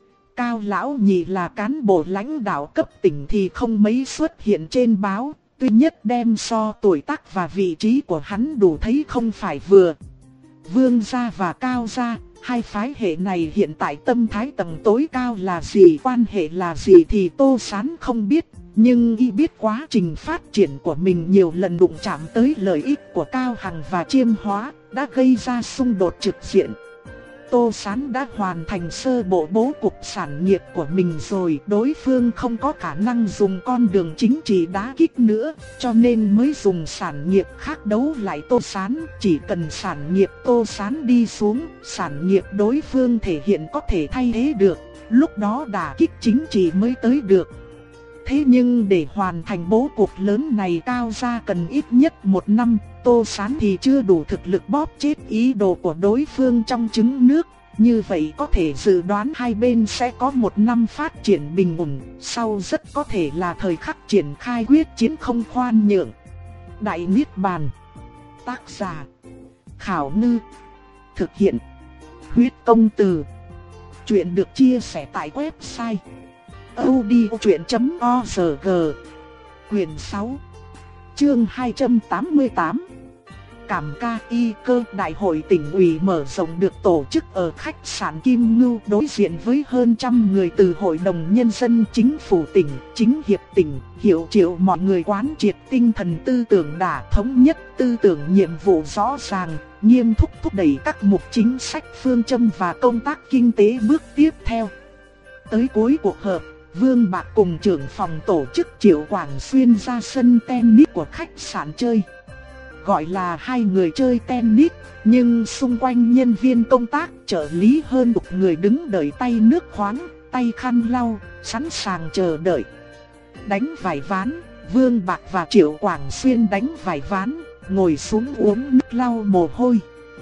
Cao lão nhị là cán bộ lãnh đạo cấp tỉnh thì không mấy xuất hiện trên báo, tuy nhất đem so tuổi tác và vị trí của hắn đủ thấy không phải vừa. Vương gia và Cao gia, hai phái hệ này hiện tại tâm thái tầng tối cao là gì, quan hệ là gì thì Tô Sán không biết. Nhưng y biết quá trình phát triển của mình nhiều lần đụng chạm tới lợi ích của Cao Hằng và Chiêm Hóa, đã gây ra xung đột trực diện. Tô Sán đã hoàn thành sơ bộ bố cục sản nghiệp của mình rồi, đối phương không có khả năng dùng con đường chính trị đá kích nữa, cho nên mới dùng sản nghiệp khác đấu lại Tô Sán. Chỉ cần sản nghiệp Tô Sán đi xuống, sản nghiệp đối phương thể hiện có thể thay thế được, lúc đó đả kích chính trị mới tới được. Thế nhưng để hoàn thành bố cục lớn này Cao gia cần ít nhất một năm, Tô Sán thì chưa đủ thực lực bóp chết ý đồ của đối phương trong trứng nước. Như vậy có thể dự đoán hai bên sẽ có một năm phát triển bình ổn, sau rất có thể là thời khắc triển khai quyết chiến không khoan nhượng. Đại Niết Bàn. Tác giả: Khảo Ngư. Thực hiện: Huyết Công Từ. Chuyện được chia sẻ tại website audiochuyện chấm org. Quyền sáu, chương hai trăm tám mươi tám. Cảm ca y cơ. Đại hội tỉnh ủy mở rộng được tổ chức ở khách sạn Kim Ngưu, đối diện với hơn trăm người từ Hội đồng Nhân dân, Chính phủ tỉnh, Chính hiệp tỉnh, hiệu triệu mọi người quán triệt tinh thần tư tưởng đả thống nhất, tư tưởng nhiệm vụ rõ ràng, nghiêm túc thúc đẩy các mục chính sách phương châm và công tác kinh tế bước tiếp theo. Tới cuối cuộc họp, Vương Bạc cùng trưởng phòng tổ chức Triệu Quảng Xuyên ra sân tennis của khách sạn chơi. Gọi là hai người chơi tennis, nhưng xung quanh nhân viên công tác, trợ lý hơn chục người đứng đợi tay nước khoáng, tay khăn lau, sẵn sàng chờ đợi. Đánh vài ván, Vương Bạc và Triệu Quảng Xuyên đánh vài ván, ngồi xuống uống nước lau mồ hôi.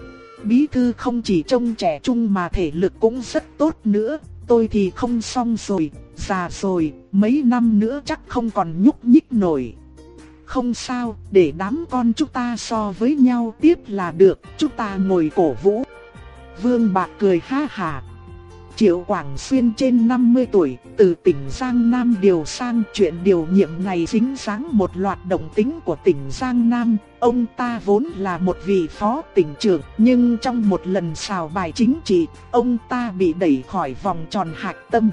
Bí thư không chỉ trông trẻ trung mà thể lực cũng rất tốt nữa. Tôi thì không xong rồi, già rồi, mấy năm nữa chắc không còn nhúc nhích nổi. Không sao, để đám con chúng ta so với nhau tiếp là được, chúng ta ngồi cổ vũ. Vương Bạc cười ha hả. Triệu Quảng Xuyên trên năm mươi tuổi, từ tỉnh Giang Nam điều sang, chuyện điều nhiệm này dính dáng một loạt động tính của tỉnh Giang Nam. Ông ta vốn là một vị phó tỉnh trưởng, nhưng trong một lần xào bài chính trị, ông ta bị đẩy khỏi vòng tròn hạch tâm.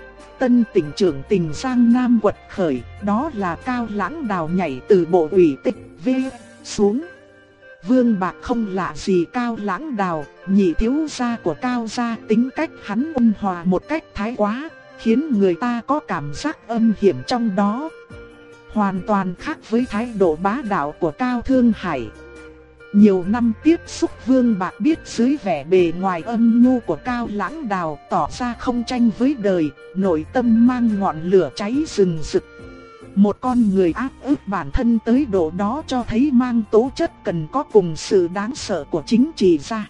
Tân tỉnh trưởng tỉnh Giang Nam quật khởi, đó là Cao Lãng Đào nhảy từ bộ ủy tịch V xuống. Vương Bạc không lạ gì Cao Lãng Đào, nhị thiếu gia của Cao gia, tính cách hắn ôn hòa một cách thái quá, khiến người ta có cảm giác âm hiểm trong đó. Hoàn toàn khác với thái độ bá đạo của Cao Thương Hải. Nhiều năm tiếp xúc, Vương Bạc biết dưới vẻ bề ngoài âm nhu của Cao Lãng Đào tỏ ra không tranh với đời, nội tâm mang ngọn lửa cháy rừng rực. Một con người áp ức bản thân tới độ đó cho thấy mang tố chất cần có cùng sự đáng sợ của chính trị gia.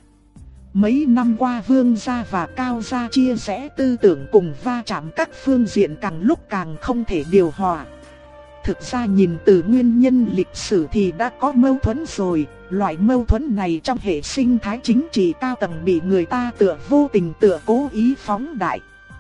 Mấy năm qua Vương gia và Cao gia chia rẽ tư tưởng cùng va chạm các phương diện càng lúc càng không thể điều hòa. Thực ra nhìn từ nguyên nhân lịch sử thì đã có mâu thuẫn rồi, loại mâu thuẫn này trong hệ sinh thái chính trị cao tầng bị người ta tựa vô tình tựa cố ý phóng đại.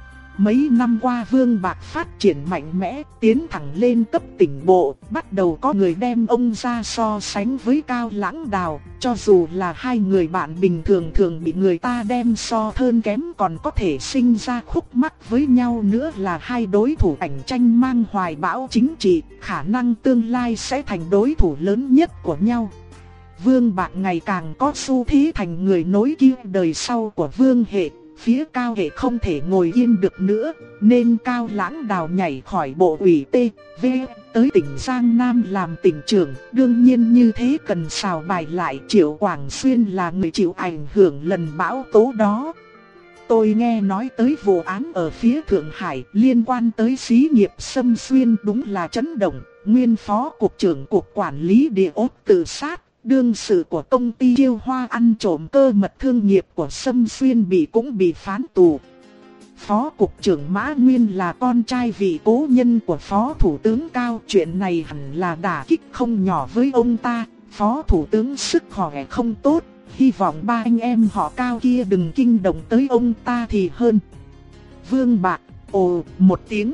Mấy năm qua Vương Bạc phát triển mạnh mẽ, tiến thẳng lên cấp tỉnh bộ, bắt đầu có người đem ông ra so sánh với Cao Lãng Đào, cho dù là hai người bạn bình thường thường bị người ta đem so thơn kém còn có thể sinh ra khúc mắc với nhau nữa là hai đối thủ cạnh tranh mang hoài bão chính trị, khả năng tương lai sẽ thành đối thủ lớn nhất của nhau. Vương Bạc ngày càng có xu thế thành người nối tiếp đời sau của Vương hệ. Phía Cao hệ không thể ngồi yên được nữa, nên Cao Lãng Đào nhảy khỏi bộ ủy tê vê tới tỉnh Giang Nam làm tỉnh trưởng. Đương nhiên như thế cần xào bài lại, Triệu Quảng Xuyên là người chịu ảnh hưởng lần bão tố đó. Tôi nghe nói tới vụ án ở phía Thượng Hải liên quan tới xí nghiệp Sâm Xuyên, đúng là chấn động. Nguyên phó cục trưởng cục quản lý địa ốt tự sát, đương sự của công ty Chiêu Hoa ăn trộm cơ mật thương nghiệp của Sâm Xuyên bị cũng bị phán tù. Phó cục trưởng Mã Nguyên là con trai vị cố nhân của phó thủ tướng Cao, chuyện này hẳn là đả kích không nhỏ với ông ta. Phó thủ tướng sức khỏe không tốt, hy vọng ba anh em họ Cao kia đừng kinh động tới ông ta thì hơn. Vương Bạc ồ một tiếng.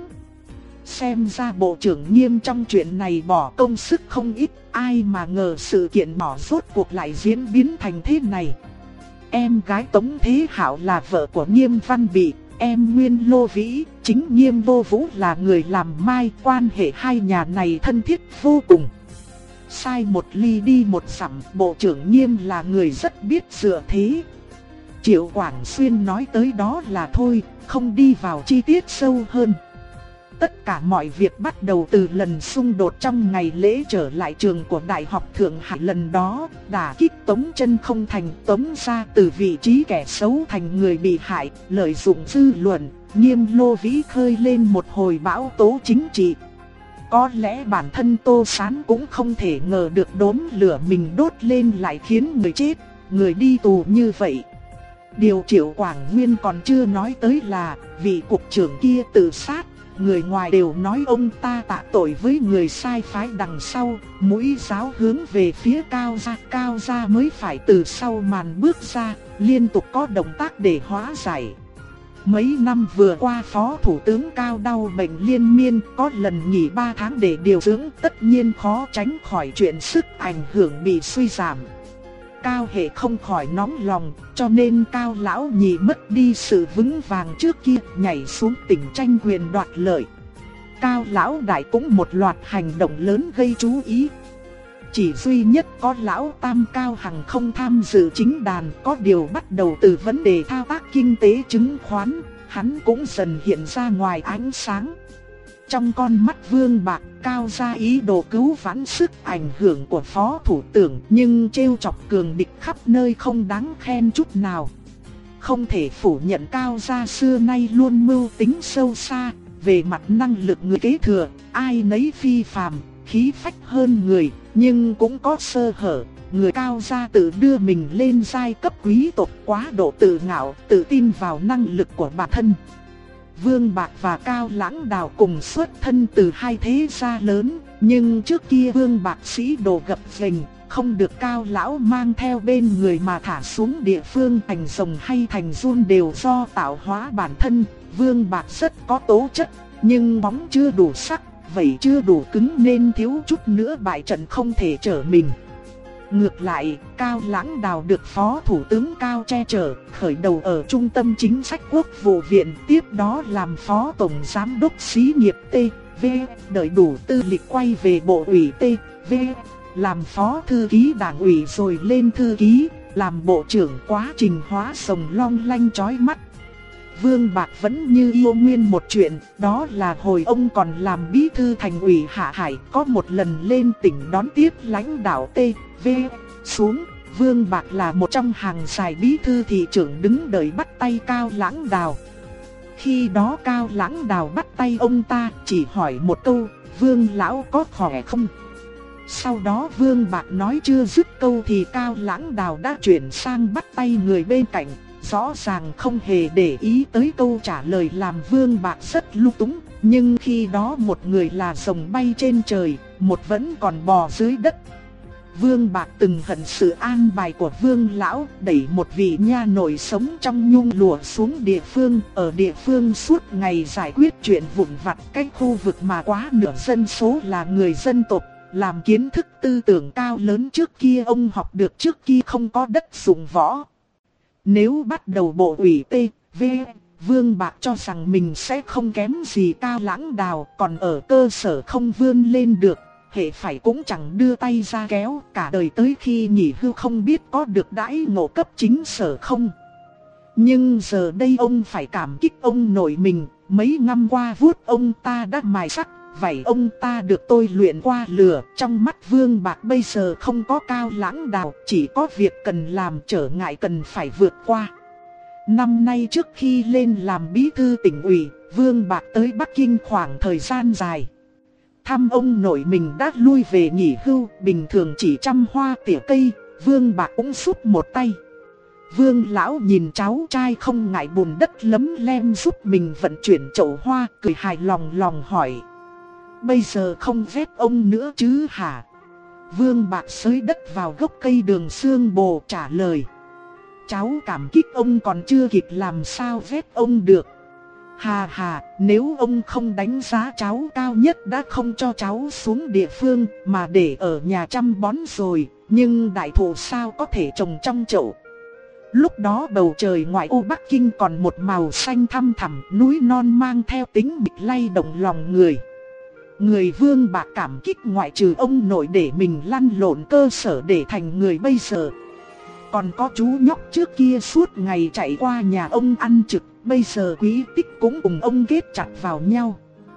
Xem ra bộ trưởng Nghiêm trong chuyện này bỏ công sức không ít, ai mà ngờ sự kiện nhỏ rốt cuộc lại diễn biến thành thế này. Em gái Tống Thế Hảo là vợ của Nghiêm Văn Bị, em Nguyên Lô Vĩ, chính Nghiêm Vô Vũ là người làm mai, quan hệ hai nhà này thân thiết vô cùng. Sai một ly đi một dặm, bộ trưởng Nghiêm là người rất biết dựa thế. Triệu Quảng Xuyên nói tới đó là thôi, không đi vào chi tiết sâu hơn. Tất cả mọi việc bắt đầu từ lần xung đột trong ngày lễ trở lại trường của Đại học Thượng Hải lần đó, đả kích Tống Chân không thành, Tống gia từ vị trí kẻ xấu thành người bị hại, lợi dụng dư luận, Nghiêm Lô Vĩ khơi lên một hồi bão tố chính trị. Có lẽ bản thân Tô Sán cũng không thể ngờ được đốm lửa mình đốt lên lại khiến người chết, người đi tù như vậy. Điều Triệu Quảng Nguyên còn chưa nói tới là vị cục trưởng kia tự sát. Người ngoài đều nói ông ta tạ tội với người sai phái đằng sau, mũi giáo hướng về phía Cao gia, Cao gia mới phải từ sau màn bước ra, liên tục có động tác để hóa giải. Mấy năm vừa qua Phó Thủ tướng Cao đau bệnh liên miên, có lần nghỉ ba tháng để điều dưỡng, tất nhiên khó tránh khỏi chuyện sức ảnh hưởng bị suy giảm. Cao hệ không khỏi nóng lòng, cho nên Cao lão nhị mất đi sự vững vàng trước kia, nhảy xuống tỉnh tranh quyền đoạt lợi. Cao lão đại cũng một loạt hành động lớn gây chú ý. Chỉ duy nhất có lão tam Cao Hằng không tham dự chính đàn, có điều bắt đầu từ vấn đề thao tác kinh tế chứng khoán, hắn cũng dần hiện ra ngoài ánh sáng. Trong con mắt Vương Bạc, Cao gia ý đồ cứu vãn sức ảnh hưởng của Phó Thủ tướng, nhưng trêu chọc cường địch khắp nơi không đáng khen chút nào. Không thể phủ nhận Cao gia xưa nay luôn mưu tính sâu xa, về mặt năng lực người kế thừa, ai nấy phi phàm, khí phách hơn người, nhưng cũng có sơ hở. Người Cao gia tự đưa mình lên giai cấp quý tộc, quá độ tự ngạo, tự tin vào năng lực của bản thân. Vương Bạc và Cao Lãng Đào cùng xuất thân từ hai thế gia lớn, nhưng trước kia Vương Bạc sĩ đồ gập ghềnh, không được Cao lão mang theo bên người mà thả xuống địa phương thành rồng hay thành giun đều do tạo hóa bản thân. Vương Bạc rất có tố chất, nhưng bóng chưa đủ sắc, vậy chưa đủ cứng nên thiếu chút nữa bại trận không thể trở mình. Ngược lại, Cao Lãng Đào được Phó Thủ tướng Cao che chở, khởi đầu ở Trung tâm Chính sách Quốc vụ viện, tiếp đó làm Phó Tổng Giám đốc xí nghiệp tê vê, đợi đủ tư lịch quay về Bộ ủy tê vê, làm Phó Thư ký Đảng ủy rồi lên Thư ký, làm Bộ trưởng, quá trình hóa rồng long lanh chói mắt. Vương Bạc vẫn như yêu nguyên một chuyện, đó là hồi ông còn làm bí thư thành ủy Hạ Hải, có một lần lên tỉnh đón tiếp lãnh đạo tê vê xuống, Vương Bạc là một trong hàng dài bí thư thị trưởng đứng đợi bắt tay Cao Lãng Đào. Khi đó Cao Lãng Đào bắt tay ông ta, chỉ hỏi một câu, Vương lão có khỏe không? Sau đó Vương Bạc nói chưa dứt câu thì Cao Lãng Đào đã chuyển sang bắt tay người bên cạnh. Rõ ràng không hề để ý tới câu trả lời làm Vương Bạc rất lung túng, nhưng khi đó một người là rồng bay trên trời, một vẫn còn bò dưới đất. Vương Bạc từng hận sự an bài của Vương lão, đẩy một vị nha nội sống trong nhung lụa xuống địa phương, ở địa phương suốt ngày giải quyết chuyện vụn vặt, cái khu vực mà quá nửa dân số là người dân tộc, làm kiến thức tư tưởng cao lớn trước kia ông học được trước kia không có đất dụng võ. Nếu bắt đầu Bộ ủy tê vê, Vương Bạc cho rằng mình sẽ không kém gì Cao Lãng Đào, còn ở cơ sở không vươn lên được, hệ phải cũng chẳng đưa tay ra kéo, cả đời tới khi nghỉ hưu không biết có được đãi ngộ cấp chính sở không. Nhưng giờ đây ông phải cảm kích ông nội mình, mấy năm qua vuốt ông ta đã mài sắc, vậy ông ta được tôi luyện qua lửa. Trong mắt Vương Bạc bây giờ không có Cao Lãng Đào, chỉ có việc cần làm, trở ngại cần phải vượt qua. Năm nay trước khi lên làm bí thư tỉnh ủy, Vương Bạc tới Bắc Kinh khoảng thời gian dài. Thăm ông nội mình đã lui về nghỉ hưu, bình thường chỉ chăm hoa tỉa cây, Vương Bạc cũng giúp một tay. Vương lão nhìn cháu trai không ngại bùn đất lấm lem giúp mình vận chuyển chậu hoa, cười hài lòng lòng hỏi. Bây giờ không vét ông nữa chứ hả? Vương Bạc xới đất vào gốc cây đường xương bồ trả lời. Cháu cảm kích ông còn chưa kịp làm sao vét ông được. Hà hà, nếu ông không đánh giá cháu cao nhất đã không cho cháu xuống địa phương mà để ở nhà chăm bón rồi, nhưng đại thụ sao có thể trồng trong chậu. Lúc đó bầu trời ngoại ô Bắc Kinh còn một màu xanh thăm thẳm, núi non mang theo tính bịch lay động lòng người. Người Vương Bạc cảm kích ngoại trừ ông nội để mình lăn lộn cơ sở để thành người bây giờ. Còn có chú nhóc trước kia suốt ngày chạy qua nhà ông ăn trực, bây giờ quý tích cũng cùng ông kết chặt vào nhau.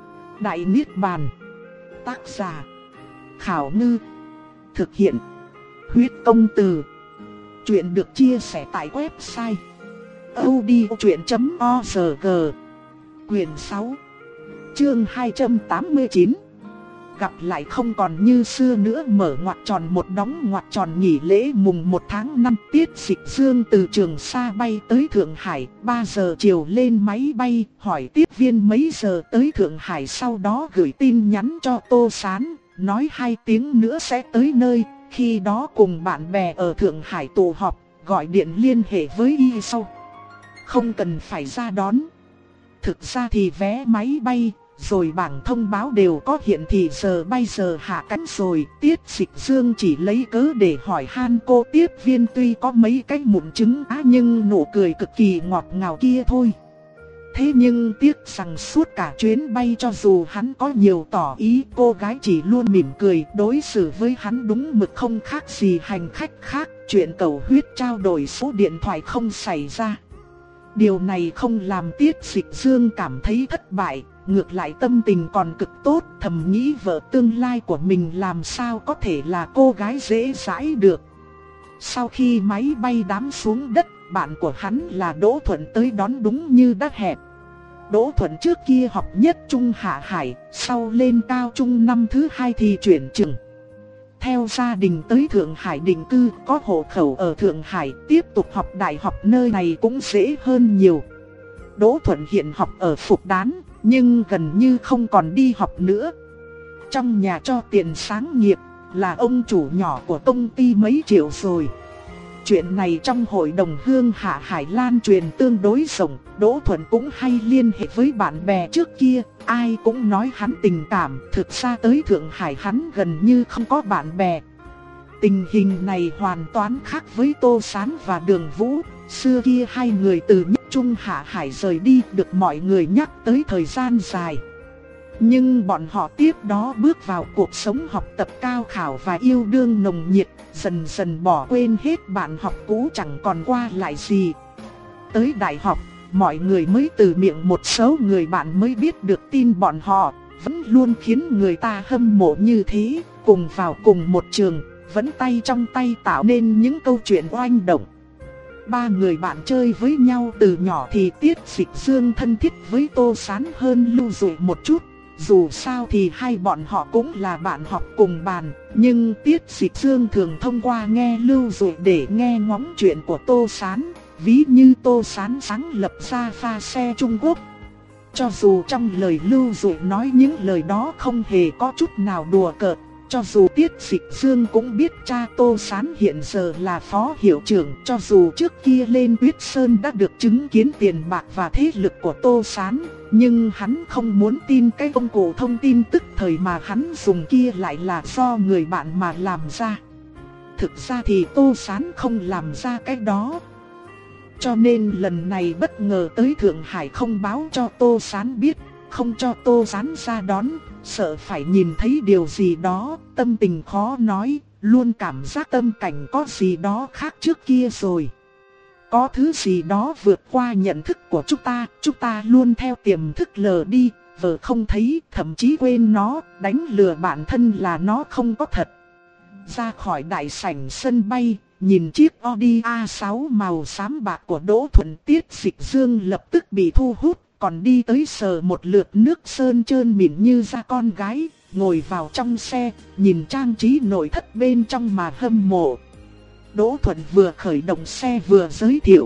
Đại Niết Bàn. Tác giả Khảo Ngư. Thực hiện Huyết Công Từ. Chuyện được chia sẻ tại website audiochuyện chấm org. Quyền sáu, chương hai trăm tám mươi chín. Gặp lại không còn như xưa nữa, mở ngoặc tròn một đóng ngoặc tròn. Nghỉ lễ mùng một tháng năm, Tiết Dịch Dương từ Trường Sa bay tới Thượng Hải, ba giờ chiều lên máy bay, hỏi tiếp viên mấy giờ tới Thượng Hải, sau đó gửi tin nhắn cho Tô Sán, nói hai tiếng nữa sẽ tới nơi, khi đó cùng bạn bè ở Thượng Hải tụ họp, gọi điện liên hệ với y sau. Không cần phải ra đón. Thực ra thì vé máy bay rồi bảng thông báo đều có hiện thì giờ bây giờ hạ cánh rồi. Tiết Dịch Dương chỉ lấy cớ để hỏi han cô tiếp viên, tuy có mấy cái mụn trứng á nhưng nụ cười cực kỳ ngọt ngào kia thôi. Thế nhưng tiếc rằng suốt cả chuyến bay cho dù hắn có nhiều tỏ ý, cô gái chỉ luôn mỉm cười, đối xử với hắn đúng mực không khác gì hành khách khác. Chuyện cầu huyết trao đổi số điện thoại không xảy ra. Điều này không làm Tiết Dịch Dương cảm thấy thất bại, ngược lại tâm tình còn cực tốt, thầm nghĩ vợ tương lai của mình làm sao có thể là cô gái dễ dãi được. Sau khi máy bay đáp xuống đất, bạn của hắn là Đỗ Thuận tới đón đúng như đã hẹn. Đỗ Thuận trước kia học nhất trung hạ hải, sau lên cao trung năm thứ hai thì chuyển trường. Theo gia đình tới Thượng Hải định cư, có hộ khẩu ở Thượng Hải, tiếp tục học đại học nơi này cũng dễ hơn nhiều. Đỗ Thuận hiện học ở Phục Đán, nhưng gần như không còn đi học nữa. Trong nhà cho tiền sáng nghiệp, là ông chủ nhỏ của công ty mấy triệu rồi. Chuyện này trong hội đồng hương hạ Hải lan truyền tương đối rộng, Đỗ Thuận cũng hay liên hệ với bạn bè trước kia, ai cũng nói hắn tình cảm, thực ra tới Thượng Hải hắn gần như không có bạn bè. Tình hình này hoàn toàn khác với Tô Sán và Đường Vũ, xưa kia hai người từ nhất trung hạ Hải rời đi được mọi người nhắc tới thời gian dài. Nhưng bọn họ tiếp đó bước vào cuộc sống học tập cao khảo và yêu đương nồng nhiệt, dần dần bỏ quên hết bạn học cũ chẳng còn qua lại gì. Tới đại học, mọi người mới từ miệng một số người bạn mới biết được tin bọn họ, vẫn luôn khiến người ta hâm mộ như thế, cùng vào cùng một trường, vẫn tay trong tay tạo nên những câu chuyện oanh động. Ba người bạn chơi với nhau từ nhỏ thì Tiết Dịch Dương thân thiết với Tô Sán hơn Lưu Dụ một chút. Dù sao thì hai bọn họ cũng là bạn học cùng bàn, nhưng Tiết Dịch Dương thường thông qua nghe Lưu Dụ để nghe ngóng chuyện của Tô Sán, ví như Tô Sán sáng lập ra pha xe Trung Quốc. Cho dù trong lời Lưu Dụ nói những lời đó không hề có chút nào đùa cợt, cho dù Tiết Dịch Dương cũng biết cha Tô Sán hiện giờ là phó hiệu trưởng, cho dù trước kia lên Tuyết Sơn đã được chứng kiến tiền bạc và thế lực của Tô Sán, nhưng hắn không muốn tin cái công cụ thông tin tức thời mà hắn dùng kia lại là do người bạn mà làm ra. Thực ra thì Tô Sán không làm ra cái đó. Cho nên lần này bất ngờ tới Thượng Hải không báo cho Tô Sán biết, không cho Tô Sán ra đón, sợ phải nhìn thấy điều gì đó, tâm tình khó nói, luôn cảm giác tâm cảnh có gì đó khác trước kia rồi. Có thứ gì đó vượt qua nhận thức của chúng ta, chúng ta luôn theo tiềm thức lờ đi, vờ không thấy, thậm chí quên nó, đánh lừa bản thân là nó không có thật. Ra khỏi đại sảnh sân bay, nhìn chiếc Audi a sáu màu xám bạc của Đỗ Thuần, Tiết Dịch Dương lập tức bị thu hút, còn đi tới sờ một lượt nước sơn trơn mịn như da con gái, ngồi vào trong xe, nhìn trang trí nội thất bên trong mà hâm mộ. Đỗ Thuần vừa khởi động xe vừa giới thiệu.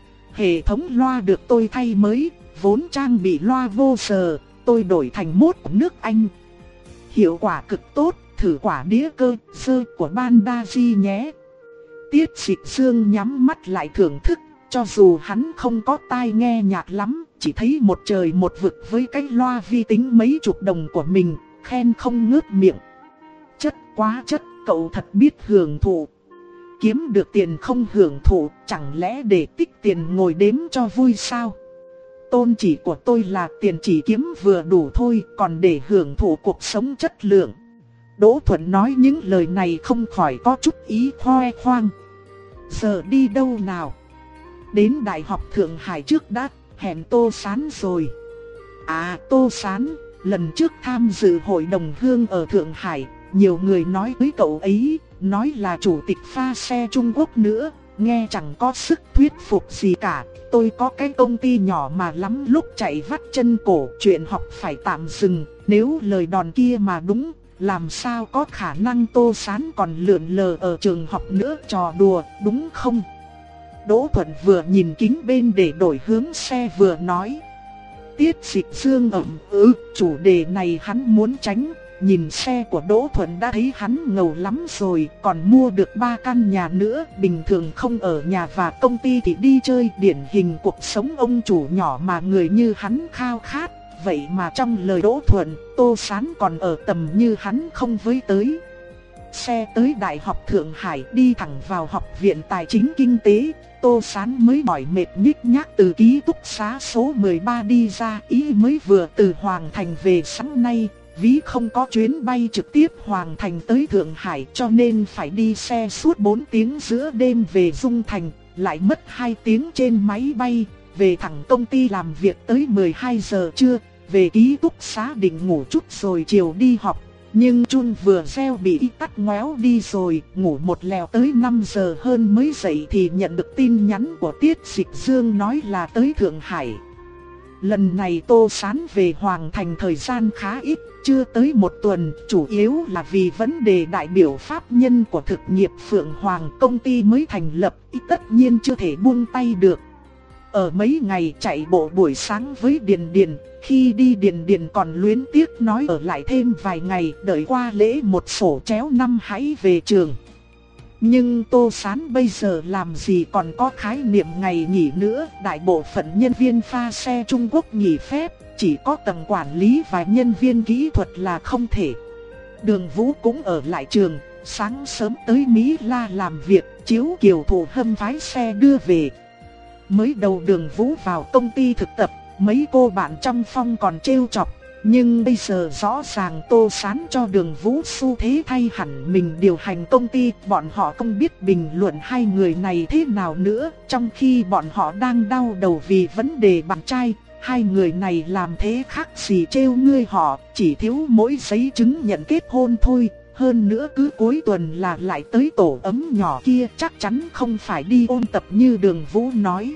Hệ thống loa được tôi thay mới, vốn trang bị loa vô sờ, tôi đổi thành mốt của nước Anh. Hiệu quả cực tốt, thử quả đĩa cơ sơ của Bandaji nhé. Tiết Dịch Dương nhắm mắt lại thưởng thức, cho dù hắn không có tai nghe nhạc lắm, chỉ thấy một trời một vực với cái loa vi tính mấy chục đồng của mình, khen không ngớt miệng. Chất quá chất, cậu thật biết hưởng thụ. Kiếm được tiền không hưởng thụ, chẳng lẽ để tích tiền ngồi đếm cho vui sao? Tôn chỉ của tôi là tiền chỉ kiếm vừa đủ thôi, còn để hưởng thụ cuộc sống chất lượng. Đỗ Thuần nói những lời này không khỏi có chút ý khoe khoang. Giờ đi đâu nào? Đến Đại học Thượng Hải trước đã, hẹn Tô Sán rồi. À, Tô Sán, lần trước tham dự hội đồng hương ở Thượng Hải, nhiều người nói với cậu ấy, nói là chủ tịch pha xe Trung Quốc nữa, nghe chẳng có sức thuyết phục gì cả. Tôi có cái công ty nhỏ mà lắm lúc chạy vắt chân cổ, chuyện học phải tạm dừng, nếu lời đòn kia mà đúng, làm sao có khả năng Tô Sán còn lượn lờ ở trường học nữa, trò đùa, đúng không? Đỗ Thuần vừa nhìn kính bên để đổi hướng xe vừa nói. Tiết Dịch Dương ậm ừ, chủ đề này hắn muốn tránh. Nhìn xe của Đỗ Thuần đã thấy hắn ngầu lắm rồi, còn mua được ba căn nhà nữa. Bình thường không ở nhà và công ty thì đi chơi, điển hình cuộc sống ông chủ nhỏ mà người như hắn khao khát. Vậy mà trong lời Đỗ Thuần, Tô Sán còn ở tầm như hắn không với tới. Xe tới Đại học Thượng Hải, đi thẳng vào Học viện Tài chính Kinh tế. Tô Sán mới mỏi mệt nhích nhác từ ký túc xá số mười ba đi ra, ý mới vừa từ Hoàng Thành về sáng nay. Ví không có chuyến bay trực tiếp Hoàng Thành tới Thượng Hải, cho nên phải đi xe suốt bốn tiếng giữa đêm về Dung Thành, lại mất hai tiếng trên máy bay, về thẳng công ty làm việc tới mười hai giờ trưa, về ký túc xá định ngủ chút rồi chiều đi học. Nhưng chun vừa reo bị tắt ngoéo đi rồi, ngủ một lèo tới năm giờ hơn mới dậy thì nhận được tin nhắn của Tiết Dịch Dương nói là tới Thượng Hải. Lần này Tô Sán về Hoàng Thành thời gian khá ít, chưa tới một tuần, chủ yếu là vì vấn đề đại biểu pháp nhân của thực nghiệp Phượng Hoàng công ty mới thành lập, tất nhiên chưa thể buông tay được. Ở mấy ngày chạy bộ buổi sáng với Điền Điền, khi đi Điền Điền còn luyến tiếc nói ở lại thêm vài ngày, đợi qua lễ một sổ chéo năm hãy về trường. Nhưng Tô Sán bây giờ làm gì còn có khái niệm ngày nghỉ nữa, đại bộ phận nhân viên pha xe Trung Quốc nghỉ phép, chỉ có tầng quản lý và nhân viên kỹ thuật là không thể. Đường Vũ cũng ở lại trường, sáng sớm tới Mỹ La làm việc, chiếu Kiều Thủ Hâm phái xe đưa về. Mới đầu Đường Vũ vào công ty thực tập, mấy cô bạn trong phòng còn trêu chọc. Nhưng bây giờ rõ ràng Tô Sán cho Đường Vũ xu thế thay hẳn mình điều hành công ty, bọn họ không biết bình luận hai người này thế nào nữa, trong khi bọn họ đang đau đầu vì vấn đề bạn trai. Hai người này làm thế khác gì trêu ngươi họ, chỉ thiếu mỗi giấy chứng nhận kết hôn thôi. Hơn nữa cứ cuối tuần là lại tới tổ ấm nhỏ kia, chắc chắn không phải đi ôn tập như Đường Vũ nói.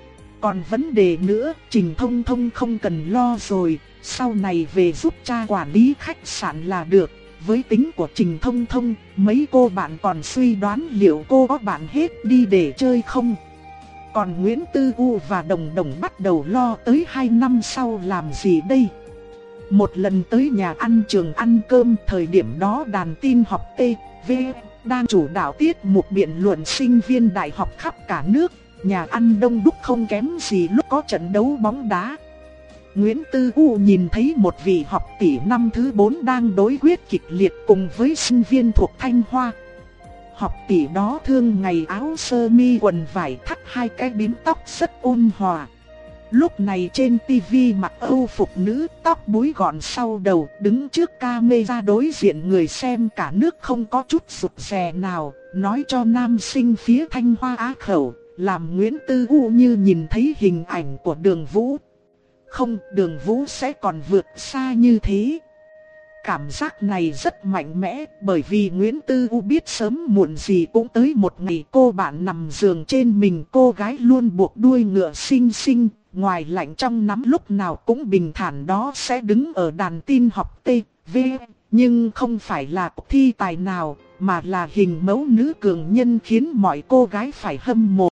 Còn vấn đề nữa, Trình Thông Thông không cần lo rồi, sau này về giúp cha quản lý khách sạn là được. Với tính của Trình Thông Thông, mấy cô bạn còn suy đoán liệu cô có bạn hết đi để chơi không. Còn Nguyễn Tư U và Đồng Đồng bắt đầu lo tới hai năm sau làm gì đây. Một lần tới nhà ăn trường ăn cơm, thời điểm đó đàn tin học T V đang chủ đạo tiết mục biện luận sinh viên đại học khắp cả nước. Nhà ăn đông đúc không kém gì lúc có trận đấu bóng đá. Nguyễn Tư U nhìn thấy một vị học tỷ năm thứ bốn đang đối quyết kịch liệt cùng với sinh viên thuộc Thanh Hoa. Học tỷ đó thường ngày áo sơ mi quần vải thắt hai cái bím tóc rất ôn hòa. Lúc này trên tivi mặc Âu phục nữ, tóc búi gọn sau đầu, đứng trước camera đối diện người xem cả nước không có chút rụt rè nào, nói cho nam sinh phía Thanh Hoa á khẩu, làm Nguyễn Tư U như nhìn thấy hình ảnh của Đường Vũ. Không, Đường Vũ sẽ còn vượt xa như thế. Cảm giác này rất mạnh mẽ, bởi vì Nguyễn Tư U biết sớm muộn gì cũng tới một ngày cô bạn nằm giường trên mình cô gái luôn buộc đuôi ngựa xinh xinh, ngoài lạnh trong nắm lúc nào cũng bình thản đó sẽ đứng ở đàn tin học T, V, nhưng không phải là cuộc thi tài nào, mà là hình mẫu nữ cường nhân khiến mọi cô gái phải hâm mộ.